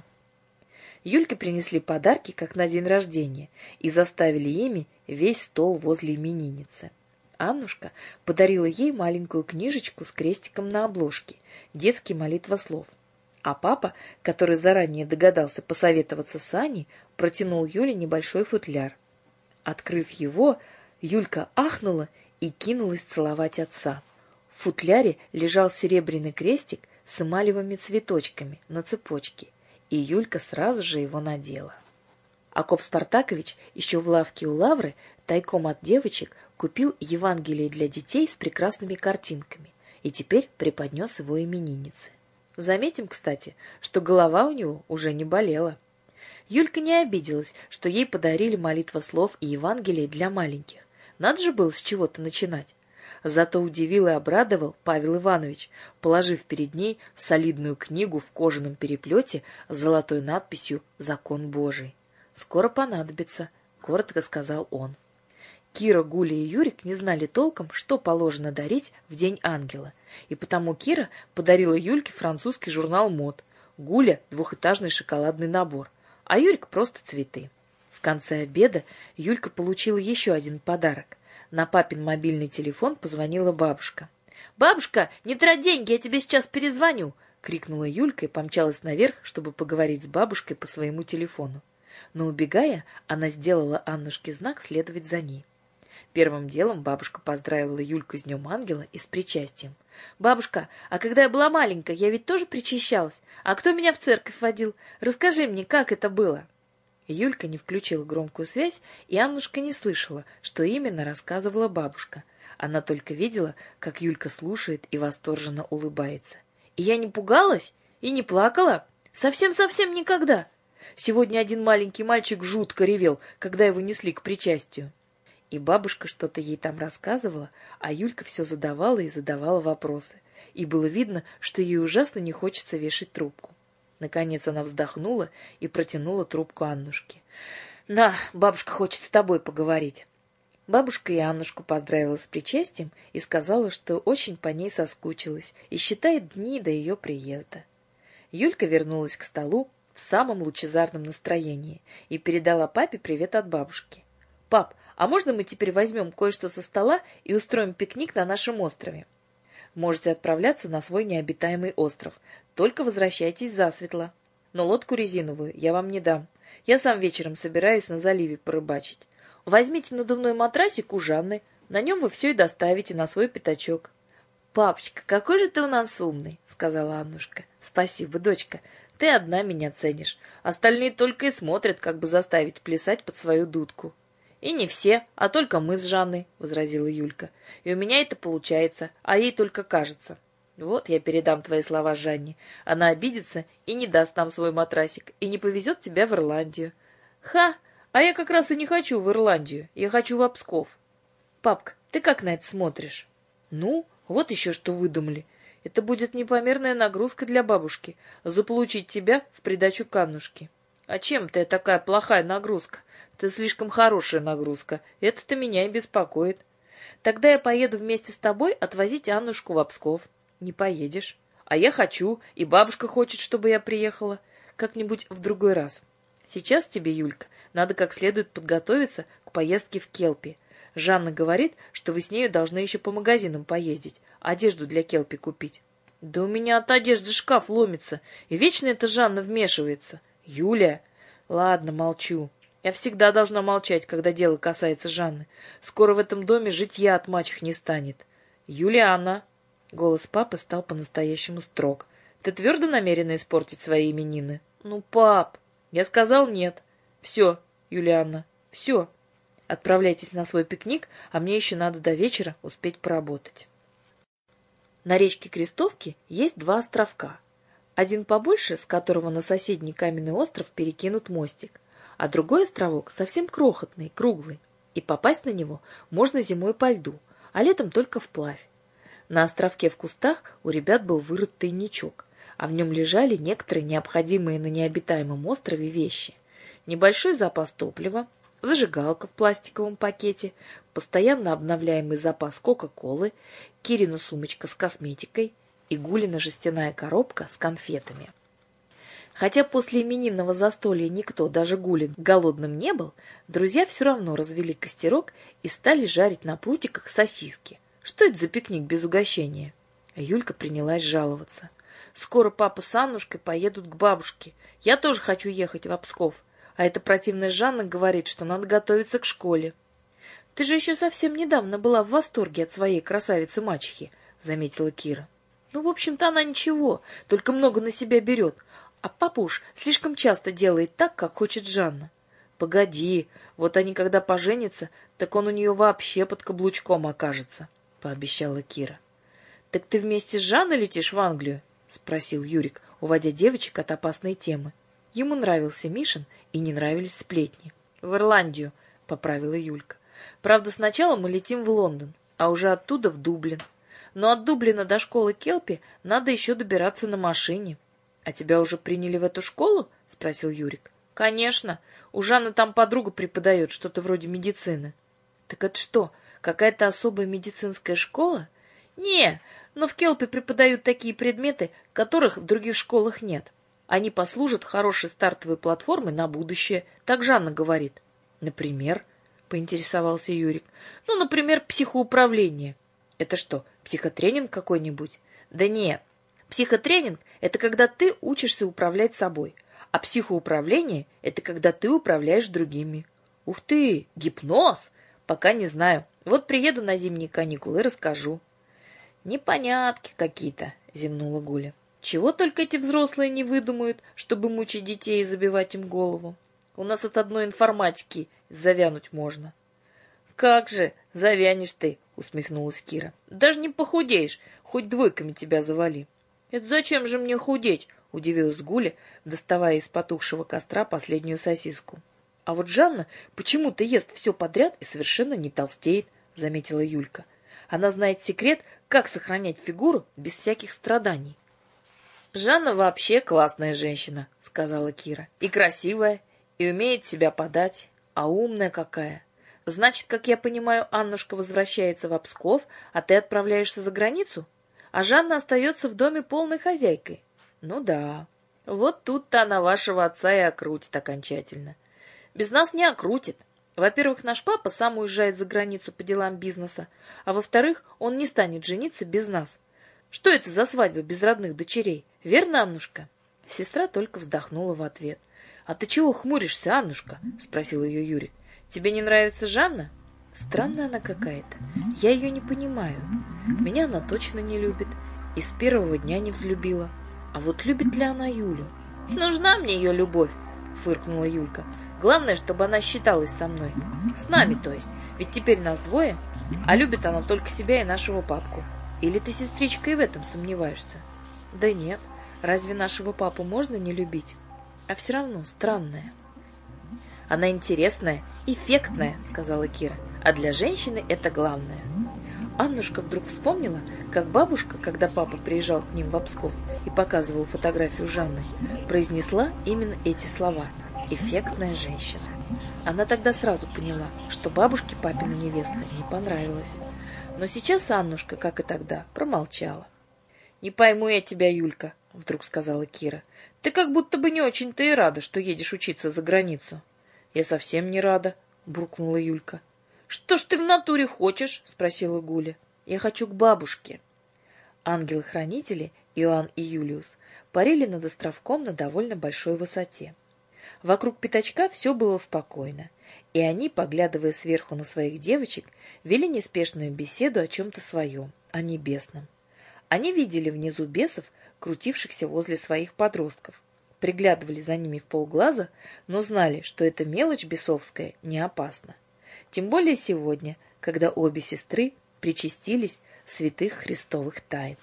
Юльке принесли подарки, как на день рождения, и заставили ими весь стол возле именинницы. Аннушка подарила ей маленькую книжечку с крестиком на обложке, детский молитвослов. А папа, который заранее догадался посоветоваться с Аней, протянул Юле небольшой футляр. Открыв его, Юлька ахнула и кинулась целовать отца. В футляре лежал серебряный крестик с эмалевыми цветочками на цепочке, и Юлька сразу же его надела. Акоп Спартакович еще в лавке у Лавры тайком от девочек купил Евангелие для детей с прекрасными картинками и теперь преподнес его имениннице. Заметим, кстати, что голова у него уже не болела. Юлька не обиделась, что ей подарили молитвослов и Евангелие для маленьких. Надо же было с чего-то начинать. Зато удивил и обрадовал Павел Иванович, положив перед ней солидную книгу в кожаном переплете с золотой надписью «Закон Божий». «Скоро понадобится», — коротко сказал он. Кира, Гуля и Юрик не знали толком, что положено дарить в День ангела, и потому Кира подарила Юльке французский журнал мод, Гуля — двухэтажный шоколадный набор, а Юрик — просто цветы. В конце обеда Юлька получила еще один подарок. На папин мобильный телефон позвонила бабушка. «Бабушка, не трать деньги, я тебе сейчас перезвоню!» — крикнула Юлька и помчалась наверх, чтобы поговорить с бабушкой по своему телефону. Но, убегая, она сделала Аннушке знак следовать за ней. Первым делом бабушка поздравила Юльку с Днем Ангела и с причастием. «Бабушка, а когда я была маленькая, я ведь тоже причащалась? А кто меня в церковь водил? Расскажи мне, как это было?» Юлька не включила громкую связь, и Аннушка не слышала, что именно рассказывала бабушка. Она только видела, как Юлька слушает и восторженно улыбается. «И я не пугалась? И не плакала? Совсем-совсем никогда! Сегодня один маленький мальчик жутко ревел, когда его несли к причастию». И бабушка что-то ей там рассказывала, а Юлька все задавала и задавала вопросы. И было видно, что ей ужасно не хочется вешать трубку. Наконец она вздохнула и протянула трубку Аннушке. «На, бабушка хочет с тобой поговорить». Бабушка и Аннушку поздравила с причастием и сказала, что очень по ней соскучилась и считает дни до ее приезда. Юлька вернулась к столу в самом лучезарном настроении и передала папе привет от бабушки. «Пап, а можно мы теперь возьмем кое-что со стола и устроим пикник на нашем острове? Можете отправляться на свой необитаемый остров, только возвращайтесь засветло. Но лодку резиновую я вам не дам. Я сам вечером собираюсь на заливе порыбачить. Возьмите надувной матрасик у Жанны, На нем вы все и доставите на свой пятачок. «Папочка, какой же ты у нас умный!» — сказала Аннушка. «Спасибо, дочка. Ты одна меня ценишь. Остальные только и смотрят, как бы заставить плясать под свою дудку». «И не все, а только мы с Жанной», — возразила Юлька. «И у меня это получается, а ей только кажется». «Вот я передам твои слова Жанне. Она обидится и не даст нам свой матрасик, и не повезет тебя в Ирландию». «Ха! А я как раз и не хочу в Ирландию. Я хочу в Псков». «Папка, ты как на это смотришь?» «Ну, вот еще что выдумали. Это будет непомерная нагрузка для бабушки — заполучить тебя в придачу к Аннушке». «А чем ты такая плохая нагрузка? Ты слишком хорошая нагрузка. Это-то меня и беспокоит. Тогда я поеду вместе с тобой отвозить Аннушку в Псков». «Не поедешь». «А я хочу, и бабушка хочет, чтобы я приехала. Как-нибудь в другой раз. Сейчас тебе, Юлька, надо как следует подготовиться к поездке в Келпи. Жанна говорит, что вы с нею должны еще по магазинам поездить, одежду для Келпи купить». «Да у меня от одежды шкаф ломится, и вечно эта Жанна вмешивается». «Юля!» «Ладно, молчу. Я всегда должна молчать, когда дело касается Жанны. Скоро в этом доме житья от мачех не станет». «Юлианна!» Голос папы стал по-настоящему строг. «Ты твердо намерена испортить свои именины?» «Ну, пап!» «Я сказал нет. Все, Юлианна, все. Отправляйтесь на свой пикник, а мне еще надо до вечера успеть поработать». На речке Крестовки есть два островка. Один побольше, с которого на соседний каменный остров перекинут мостик, а другой островок совсем крохотный, круглый, и попасть на него можно зимой по льду, а летом только вплавь. На островке в кустах у ребят был вырыт тайничок, а в нем лежали некоторые необходимые на необитаемом острове вещи. Небольшой запас топлива, зажигалка в пластиковом пакете, постоянно обновляемый запас кока-колы, Кирина сумочка с косметикой и Гулина жестяная коробка с конфетами. Хотя после именинного застолья никто, даже Гулин, голодным не был, друзья все равно развели костерок и стали жарить на прутиках сосиски. Что это за пикник без угощения? А Юлька принялась жаловаться. «Скоро папа с Аннушкой поедут к бабушке. Я тоже хочу ехать в Псков. А эта противная Жанна говорит, что надо готовиться к школе». «Ты же еще совсем недавно была в восторге от своей красавицы-мачехи», — заметила Кира. «Ну, в общем-то, она ничего, только много на себя берет. А папа уж слишком часто делает так, как хочет Жанна». «Погоди, вот они когда поженятся, так он у нее вообще под каблучком окажется», — пообещала Кира. «Так ты вместе с Жанной летишь в Англию?» — спросил Юрик, уводя девочек от опасной темы. Ему нравился Мишин и не нравились сплетни. «В Ирландию», — поправила Юлька. «Правда, сначала мы летим в Лондон, а уже оттуда в Дублин. Но от Дублина до школы Келпи надо еще добираться на машине». «А тебя уже приняли в эту школу?» — спросил Юрик. «Конечно. У Жанны там подруга преподает, что-то вроде медицины». «Так это что, какая-то особая медицинская школа?» «Не, но в Келпи преподают такие предметы, которых в других школах нет. Они послужат хорошей стартовой платформой на будущее, так Жанна говорит». «Например?» — поинтересовался Юрик. «Ну, например, психоуправление». «Это что, психотренинг какой-нибудь?» «Да нет. Психотренинг — это когда ты учишься управлять собой, а психоуправление — это когда ты управляешь другими». «Ух ты, гипноз! Пока не знаю. Вот приеду на зимние каникулы и расскажу». «Непонятки какие-то», — зевнула Гуля. «Чего только эти взрослые не выдумают, чтобы мучить детей и забивать им голову. У нас от одной информатики завянуть можно». «Как же, завянешь ты», — усмехнулась Кира. «Даже не похудеешь, хоть двойками тебя завали». «Это зачем же мне худеть?» — удивилась Гуля, доставая из потухшего костра последнюю сосиску. «А вот Жанна почему-то ест все подряд и совершенно не толстеет», — заметила Юлька. «Она знает секрет, как сохранять фигуру без всяких страданий». «Жанна вообще классная женщина», — сказала Кира. «И красивая, и умеет себя подать, а умная какая. Значит, как я понимаю, Аннушка возвращается в Псков, а ты отправляешься за границу? А Жанна остается в доме полной хозяйкой?» «Ну да, вот тут-то она вашего отца и окрутит окончательно». «Без нас не окрутит. Во-первых, наш папа сам уезжает за границу по делам бизнеса, а во-вторых, он не станет жениться без нас. Что это за свадьба без родных дочерей? Верно, Аннушка?» Сестра только вздохнула в ответ. «А ты чего хмуришься, Аннушка?» — спросил ее Юрик. «Тебе не нравится Жанна?» Странная она какая-то. Я ее не понимаю. Меня она точно не любит. И с первого дня не взлюбила. А вот любит ли она Юлю? Нужна мне ее любовь, фыркнула Юлька. Главное, чтобы она считалась со мной. С нами, то есть. Ведь теперь нас двое, а любит она только себя и нашего папку. Или ты, сестричка, и в этом сомневаешься? Да нет. Разве нашего папу можно не любить? А все равно странная. Она интересная, эффектная, сказала Кира. А для женщины это главное. Аннушка вдруг вспомнила, как бабушка, когда папа приезжал к ним в Псков и показывал фотографию Жанны, произнесла именно эти слова «эффектная женщина». Она тогда сразу поняла, что бабушке папина невеста не понравилась. Но сейчас Аннушка, как и тогда, промолчала. «Не пойму я тебя, Юлька», — вдруг сказала Кира. «Ты как будто бы не очень-то и рада, что едешь учиться за границу». «Я совсем не рада», — буркнула Юлька. «Что ж ты в натуре хочешь?» — спросила Гуля. «Я хочу к бабушке». Ангелы-хранители, Иоанн и Юлиус, парили над островком на довольно большой высоте. Вокруг пятачка все было спокойно, и они, поглядывая сверху на своих девочек, вели неспешную беседу о чем-то своем, о небесном. Они видели внизу бесов, крутившихся возле своих подростков, приглядывали за ними в полглаза, но знали, что эта мелочь бесовская не опасна. Тем более сегодня, когда обе сестры причастились святых христовых тайн.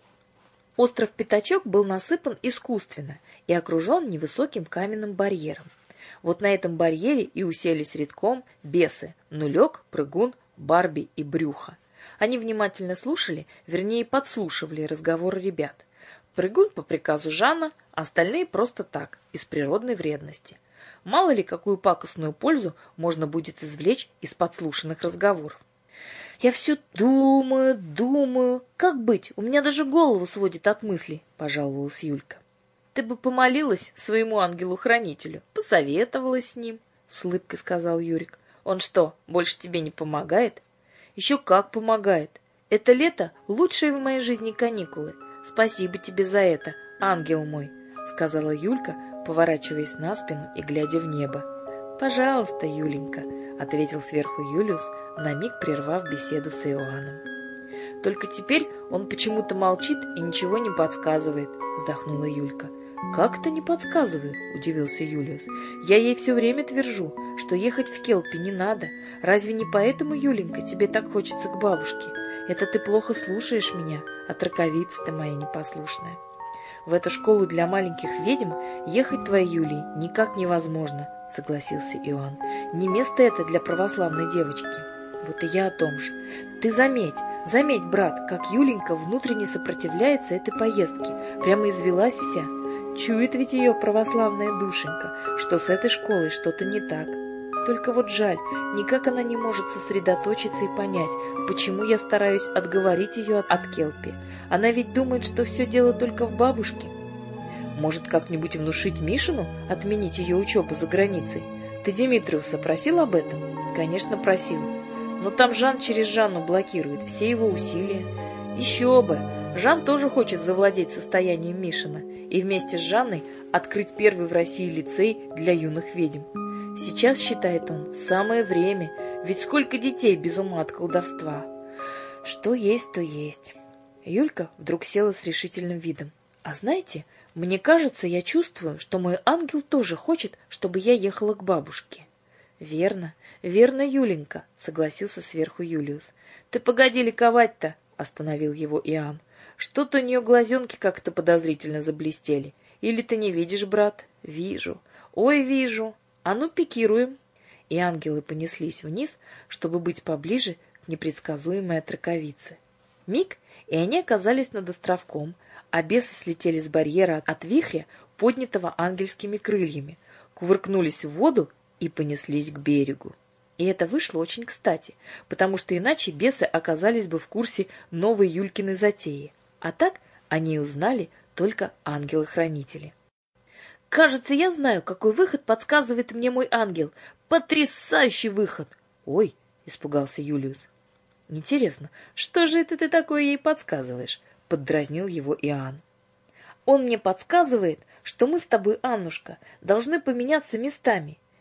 Остров Пятачок был насыпан искусственно и окружен невысоким каменным барьером. Вот на этом барьере и уселись редком бесы – Нулек, Прыгун, Барби и Брюхо. Они внимательно слушали, вернее подслушивали разговоры ребят. Прыгун по приказу Жана, остальные просто так, из природной вредности. Мало ли, какую пакостную пользу можно будет извлечь из подслушанных разговоров. «Я все думаю, думаю. Как быть? У меня даже голову сводит от мыслей», — пожаловалась Юлька. «Ты бы помолилась своему ангелу-хранителю, посоветовалась с ним», — с улыбкой сказал Юрик. «Он что, больше тебе не помогает?» «Еще как помогает. Это лето — лучшие в моей жизни каникулы. Спасибо тебе за это, ангел мой», — сказала Юлька, поворачиваясь на спину и глядя в небо. «Пожалуйста, Юленька», — ответил сверху Юлиус, на миг прервав беседу с Иоанном. «Только теперь он почему-то молчит и ничего не подсказывает», — вздохнула Юлька. «Как это не подсказываю?» — удивился Юлиус. «Я ей все время твержу, что ехать в Келпи не надо. Разве не поэтому, Юленька, тебе так хочется к бабушке? Это ты плохо слушаешь меня, а траковица ты моя непослушная. В эту школу для маленьких ведьм ехать твоей Юлии никак невозможно», — согласился Иоанн. «Не место это для православной девочки». «Вот и я о том же. Ты заметь, заметь, брат, как Юленька внутренне сопротивляется этой поездке. Прямо извелась вся. Чует ведь ее православная душенька, что с этой школой что-то не так. Только вот жаль, никак она не может сосредоточиться и понять, почему я стараюсь отговорить ее от, от Келпи. Она ведь думает, что все дело только в бабушке. Может, как-нибудь внушить Мишину отменить ее учебу за границей? Ты Димитриуса просил об этом?» «Конечно, просил. Но там Жан через Жанну блокирует все его усилия». «Еще бы! Жан тоже хочет завладеть состоянием Мишина и вместе с Жанной открыть первый в России лицей для юных ведьм. Сейчас, считает он, самое время, ведь сколько детей без ума от колдовства». «Что есть, то есть». Юлька вдруг села с решительным видом. «А знаете, мне кажется, я чувствую, что мой ангел тоже хочет, чтобы я ехала к бабушке». «Верно, верно, Юленька», — согласился сверху Юлиус. «Ты погоди ликовать-то», — остановил его Иоанн. «Что-то у нее глазенки как-то подозрительно заблестели. Или ты не видишь, брат?» «Вижу. Ой, вижу. А ну, пикируем». И ангелы понеслись вниз, чтобы быть поближе к непредсказуемой отраковице. Миг, и они оказались над островком, а бесы слетели с барьера от вихря, поднятого ангельскими крыльями, кувыркнулись в воду и понеслись к берегу. И это вышло очень кстати, потому что иначе бесы оказались бы в курсе новой Юлькиной затеи, а так они узнали только ангелы-хранители. «Кажется, я знаю, какой выход подсказывает мне мой ангел. Потрясающий выход!» «Ой!» — испугался Юлиус. «Интересно, что же это ты такое ей подсказываешь?» — поддразнил его Иоанн. «Он мне подсказывает, что мы с тобой, Аннушка, должны поменяться местами.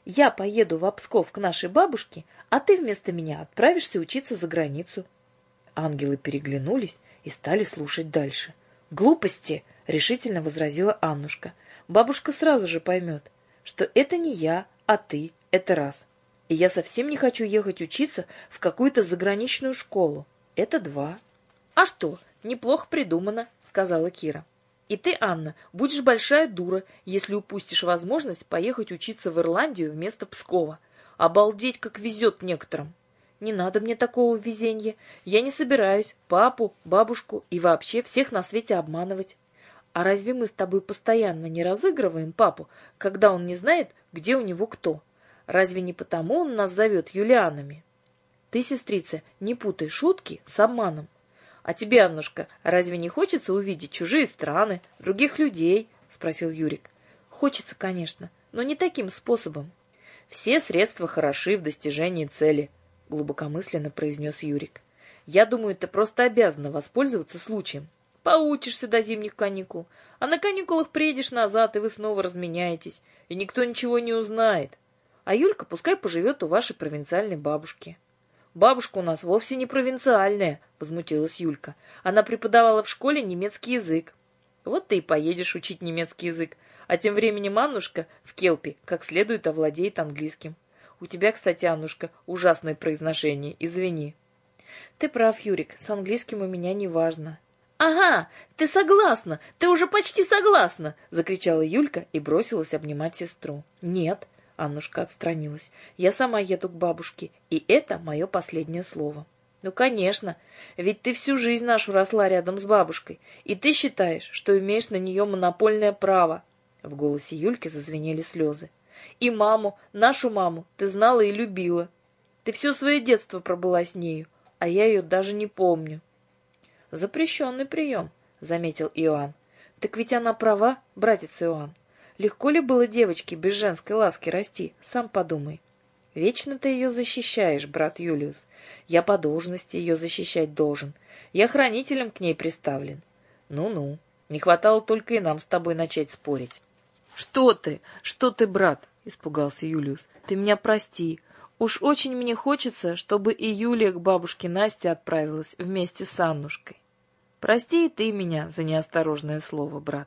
Я поеду в Псков к нашей бабушке, а ты вместо меня отправишься учиться за границу». Ангелы переглянулись и стали слушать дальше. «Глупости!» — решительно возразила Аннушка. «Бабушка сразу же поймет, что это не я, а ты, это раз. И я совсем не хочу ехать учиться в какую-то заграничную школу. Это два». «А что, неплохо придумано», — сказала Кира. «И ты, Анна, будешь большая дура, если упустишь возможность поехать учиться в Ирландию вместо Пскова. Обалдеть, как везет некоторым». «Не надо мне такого везенья. Я не собираюсь папу, бабушку и вообще всех на свете обманывать. А разве мы с тобой постоянно не разыгрываем папу, когда он не знает, где у него кто? Разве не потому он нас зовет Юлианами? Ты, сестрица, не путай шутки с обманом. А тебе, Аннушка, разве не хочется увидеть чужие страны, других людей?» — спросил Юрик. «Хочется, конечно, но не таким способом». «Все средства хороши в достижении цели», — глубокомысленно произнес Юрик. «Я думаю, ты просто обязана воспользоваться случаем. Поучишься до зимних каникул, а на каникулах приедешь назад, и вы снова разменяетесь, и никто ничего не узнает. А Юлька пускай поживет у вашей провинциальной бабушки». «Бабушка у нас вовсе не провинциальная», — возмутилась Юлька. «Она преподавала в школе немецкий язык». «Вот ты и поедешь учить немецкий язык, а тем временем Аннушка в Келпи как следует овладеет английским. У тебя, кстати, Аннушка, ужасное произношение, извини». «Ты прав, Юрик, с английским у меня не важно». «Ага, ты согласна, ты уже почти согласна!» — закричала Юлька и бросилась обнимать сестру. «Нет», — Аннушка отстранилась, — «я сама еду к бабушке, и это мое последнее слово». «Ну, конечно, ведь ты всю жизнь нашу росла рядом с бабушкой, и ты считаешь, что имеешь на нее монопольное право». В голосе Юльки зазвенели слезы. «И маму, нашу маму, ты знала и любила. Ты все свое детство пробыла с нею, а я ее даже не помню». «Запрещенный прием», — заметил Иоанн. «Так ведь она права, братец Иоанн. Легко ли было девочке без женской ласки расти, сам подумай. Вечно ты ее защищаешь, брат Юлиус. Я по должности ее защищать должен. Я хранителем к ней приставлен. Ну-ну, не хватало только и нам с тобой начать спорить». «Что ты, что ты, брат?» — испугался Юлиус. «Ты меня прости. Уж очень мне хочется, чтобы и Юлия к бабушке Насте отправилась вместе с Аннушкой. Прости и ты меня за неосторожное слово, брат».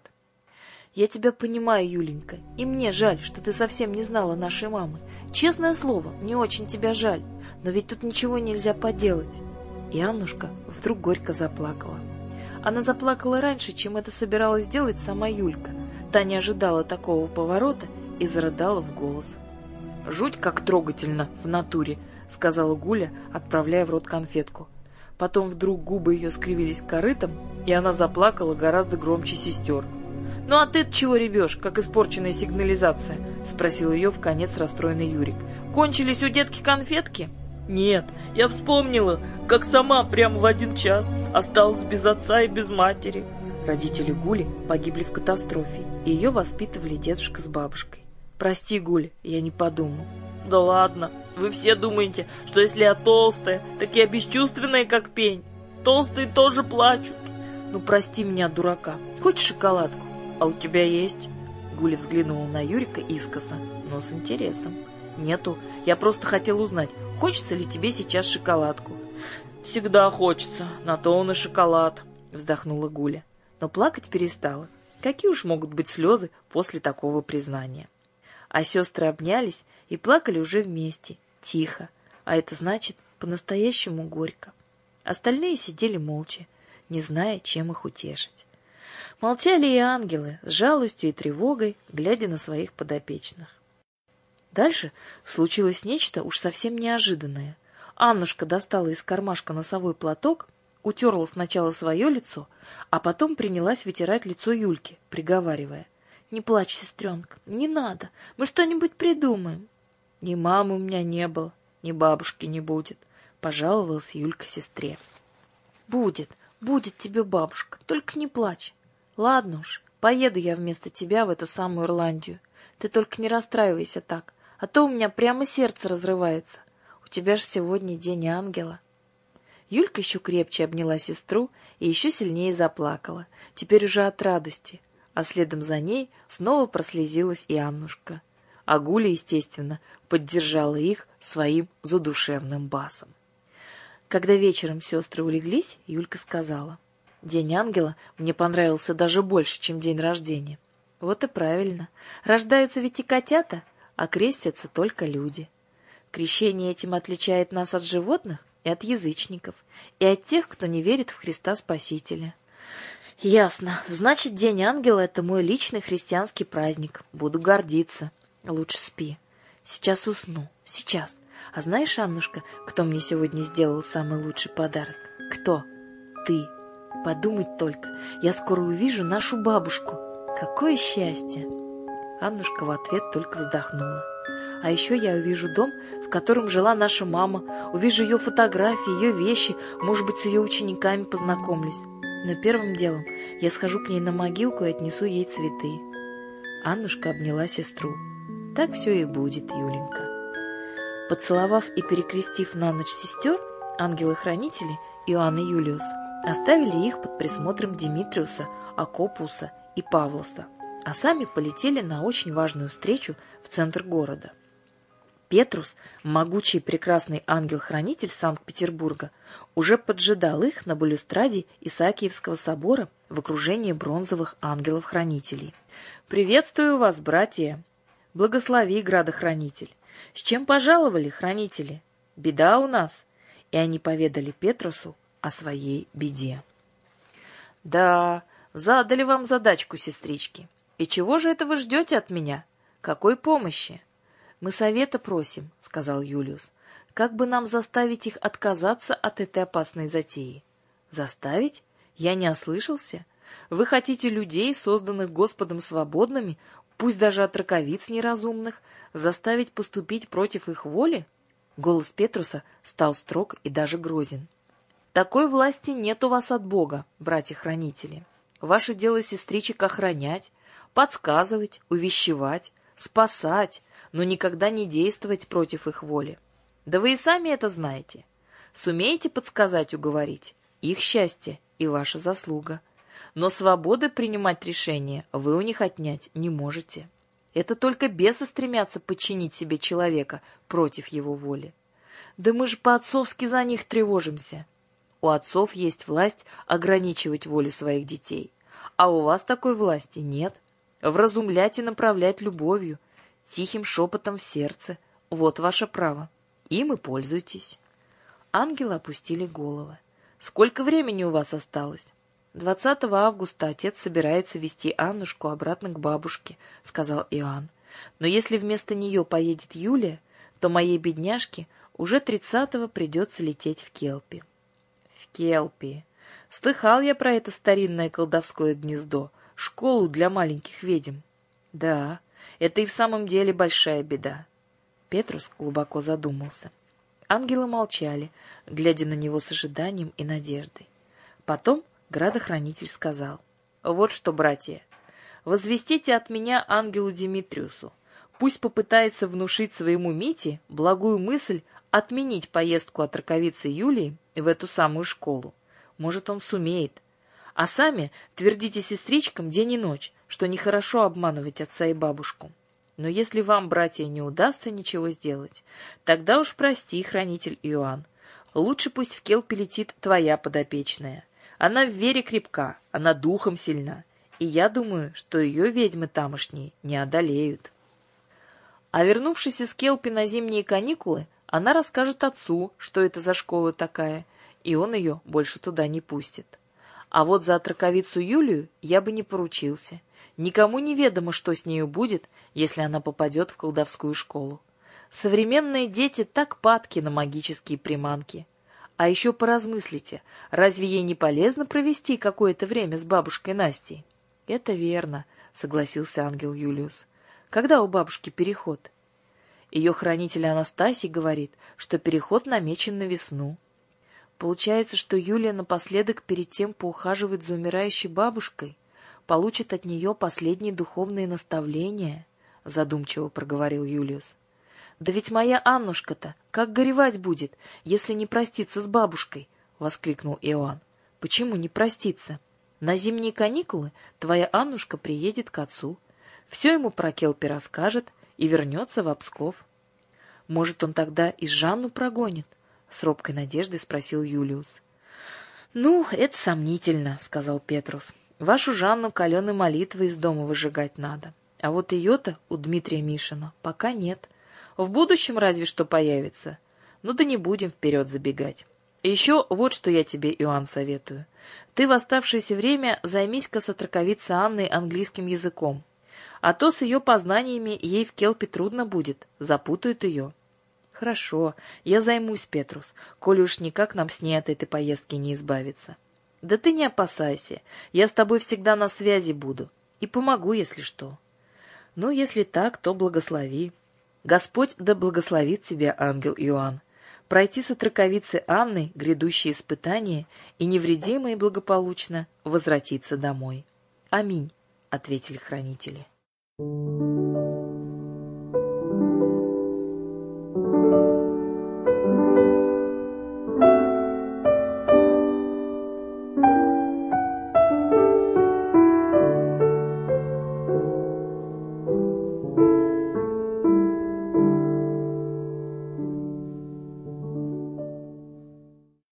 «Я тебя понимаю, Юленька, и мне жаль, что ты совсем не знала нашей мамы. Честное слово, мне очень тебя жаль, но ведь тут ничего нельзя поделать». И Аннушка вдруг горько заплакала. Она заплакала раньше, чем это собиралась делать сама Юлька. Та не ожидала такого поворота и зарыдала в голос. «Жуть как трогательно в натуре», — сказала Гуля, отправляя в рот конфетку. Потом вдруг губы ее скривились корытом, и она заплакала гораздо громче сестер. «Ну а ты чего ревешь, как испорченная сигнализация?» — спросил ее вконец расстроенный Юрик. «Кончились у детки конфетки?» «Нет, я вспомнила, как сама прямо в один час осталась без отца и без матери». Родители Гули погибли в катастрофе, и ее воспитывали дедушка с бабушкой. «Прости, Гуль, я не подумал». «Да ладно, вы все думаете, что если я толстая, так я бесчувственная, как пень. Толстые тоже плачут». «Ну, прости меня, дурака. Хочешь шоколадку? А у тебя есть?» Гуля взглянула на Юрика искоса, но с интересом. «Нету, я просто хотел узнать, хочется ли тебе сейчас шоколадку». «Всегда хочется, на то он и шоколад», — вздохнула Гуля. Но плакать перестала. Какие уж могут быть слезы после такого признания? А сестры обнялись и плакали уже вместе, тихо, а это значит по-настоящему горько. Остальные сидели молча, не зная, чем их утешить. Молчали и ангелы, с жалостью и тревогой, глядя на своих подопечных. Дальше случилось нечто уж совсем неожиданное. Аннушка достала из кармашка носовой платок, утерла сначала свое лицо, а потом принялась вытирать лицо Юльки, приговаривая: «Не плачь, сестренка, не надо, мы что-нибудь придумаем». «Ни мамы у меня не было, ни бабушки не будет», — пожаловалась Юлька сестре. «Будет, будет тебе бабушка, только не плачь. Ладно уж, поеду я вместо тебя в эту самую Ирландию. Ты только не расстраивайся так, а то у меня прямо сердце разрывается. У тебя же сегодня день ангела». Юлька еще крепче обняла сестру и еще сильнее заплакала, теперь уже от радости, а следом за ней снова прослезилась и Аннушка. а Гуля, естественно, поддержала их своим задушевным басом. Когда вечером сестры улеглись, Юлька сказала: «День ангела мне понравился даже больше, чем день рождения». Вот и правильно. Рождаются ведь и котята, а крестятся только люди. Крещение этим отличает нас от животных и от язычников, и от тех, кто не верит в Христа Спасителя. Ясно. Значит, День ангела — это мой личный христианский праздник. Буду гордиться. Лучше спи. Сейчас усну. Сейчас. А знаешь, Аннушка, кто мне сегодня сделал самый лучший подарок? Кто? Ты. Подумать только. Я скоро увижу нашу бабушку. Какое счастье! Аннушка в ответ только вздохнула. А еще я увижу дом, в котором жила наша мама, увижу ее фотографии, ее вещи, может быть, с ее учениками познакомлюсь. Но первым делом я схожу к ней на могилку и отнесу ей цветы. Аннушка обняла сестру. Так все и будет, Юленька. Поцеловав и перекрестив на ночь сестер, ангелы-хранители Иоанн и Юлиус оставили их под присмотром Димитриуса, Акопуса и Павлоса, а сами полетели на очень важную встречу в центр города. Петрус, могучий и прекрасный ангел-хранитель Санкт-Петербурга, уже поджидал их на балюстраде Исаакиевского собора в окружении бронзовых ангелов-хранителей. «Приветствую вас, братья! Благослови, градохранитель! С чем пожаловали, хранители? Беда у нас!» И они поведали Петрусу о своей беде. «Да, задали вам задачку, сестрички. И чего же это вы ждете от меня? Какой помощи?» «Мы совета просим», — сказал Юлиус. «Как бы нам заставить их отказаться от этой опасной затеи?» «Заставить? Я не ослышался. Вы хотите людей, созданных Господом свободными, пусть даже от раковиц неразумных, заставить поступить против их воли?» Голос Петруса стал строг и даже грозен. «Такой власти нет у вас от Бога, братья-хранители. Ваше дело сестричек охранять, подсказывать, увещевать, спасать, но никогда не действовать против их воли. Да вы и сами это знаете. Сумеете подсказать, уговорить? Их счастье и ваша заслуга. Но свободы принимать решения вы у них отнять не можете. Это только бесы стремятся подчинить себе человека против его воли. Да мы же по-отцовски за них тревожимся. У отцов есть власть ограничивать волю своих детей, а у вас такой власти нет. Вразумлять и направлять любовью, тихим шепотом в сердце. Вот ваше право. Им и пользуйтесь». Ангелы опустили головы. «Сколько времени у вас осталось?» «двадцатого августа отец собирается везти Аннушку обратно к бабушке», — сказал Иоанн. «Но если вместо нее поедет Юлия, то моей бедняжке уже тридцатого придется лететь в Келпи». «В Келпи. Слыхал я про это старинное колдовское гнездо, школу для маленьких ведьм». «Да, это и в самом деле большая беда». Петрус глубоко задумался. Ангелы молчали, глядя на него с ожиданием и надеждой. Потом градохранитель сказал: «Вот что, братья, возвестите от меня ангелу Димитриусу. Пусть попытается внушить своему Мите благую мысль отменить поездку от раковицы Юлии в эту самую школу. Может, он сумеет. А сами твердите сестричкам день и ночь, что нехорошо обманывать отца и бабушку. Но если вам, братья, не удастся ничего сделать, тогда уж прости, хранитель Иоанн. Лучше пусть в Келпи летит твоя подопечная. Она в вере крепка, она духом сильна, и я думаю, что ее ведьмы тамошние не одолеют». А вернувшись из Келпи на зимние каникулы, она расскажет отцу, что это за школа такая, и он ее больше туда не пустит. А вот за отраковицу Юлию я бы не поручился. Никому не ведомо, что с нею будет, если она попадет в колдовскую школу. Современные дети так падки на магические приманки. А еще поразмыслите, разве ей не полезно провести какое-то время с бабушкой Настей? — Это верно, — согласился ангел Юлиус. — Когда у бабушки переход? Ее хранитель Анастасий говорит, что переход намечен на весну. Получается, что Юлия напоследок перед тем поухаживает за умирающей бабушкой, получит от нее последние духовные наставления, — задумчиво проговорил Юлиус. — Да ведь моя Аннушка-то как горевать будет, если не проститься с бабушкой? — воскликнул Иоанн. — Почему не проститься? На зимние каникулы твоя Аннушка приедет к отцу, все ему про Келпи расскажет, и вернется в Обсков. Может, он тогда и Жанну прогонит? С робкой надеждой спросил Юлиус. Ну, это сомнительно, сказал Петрус. Вашу Жанну каленой молитвой из дома выжигать надо. А вот ее-то у Дмитрия Мишина пока нет. В будущем разве что появится. Ну да не будем вперед забегать. И еще вот что я тебе, Иоанн, советую. Ты в оставшееся время займись-ка с отроковицей Анной английским языком. А то с ее познаниями ей в Келпе трудно будет, запутают ее. Хорошо, я займусь, Петрус, коли уж никак нам с ней от этой поездки не избавиться. Да ты не опасайся, я с тобой всегда на связи буду и помогу, если что. Ну, если так, то благослови. Господь да благословит тебя, ангел Иоанн, пройти с отроковицей Анной грядущие испытания и невредимо и благополучно возвратиться домой. Аминь, — ответили хранители. Thank you.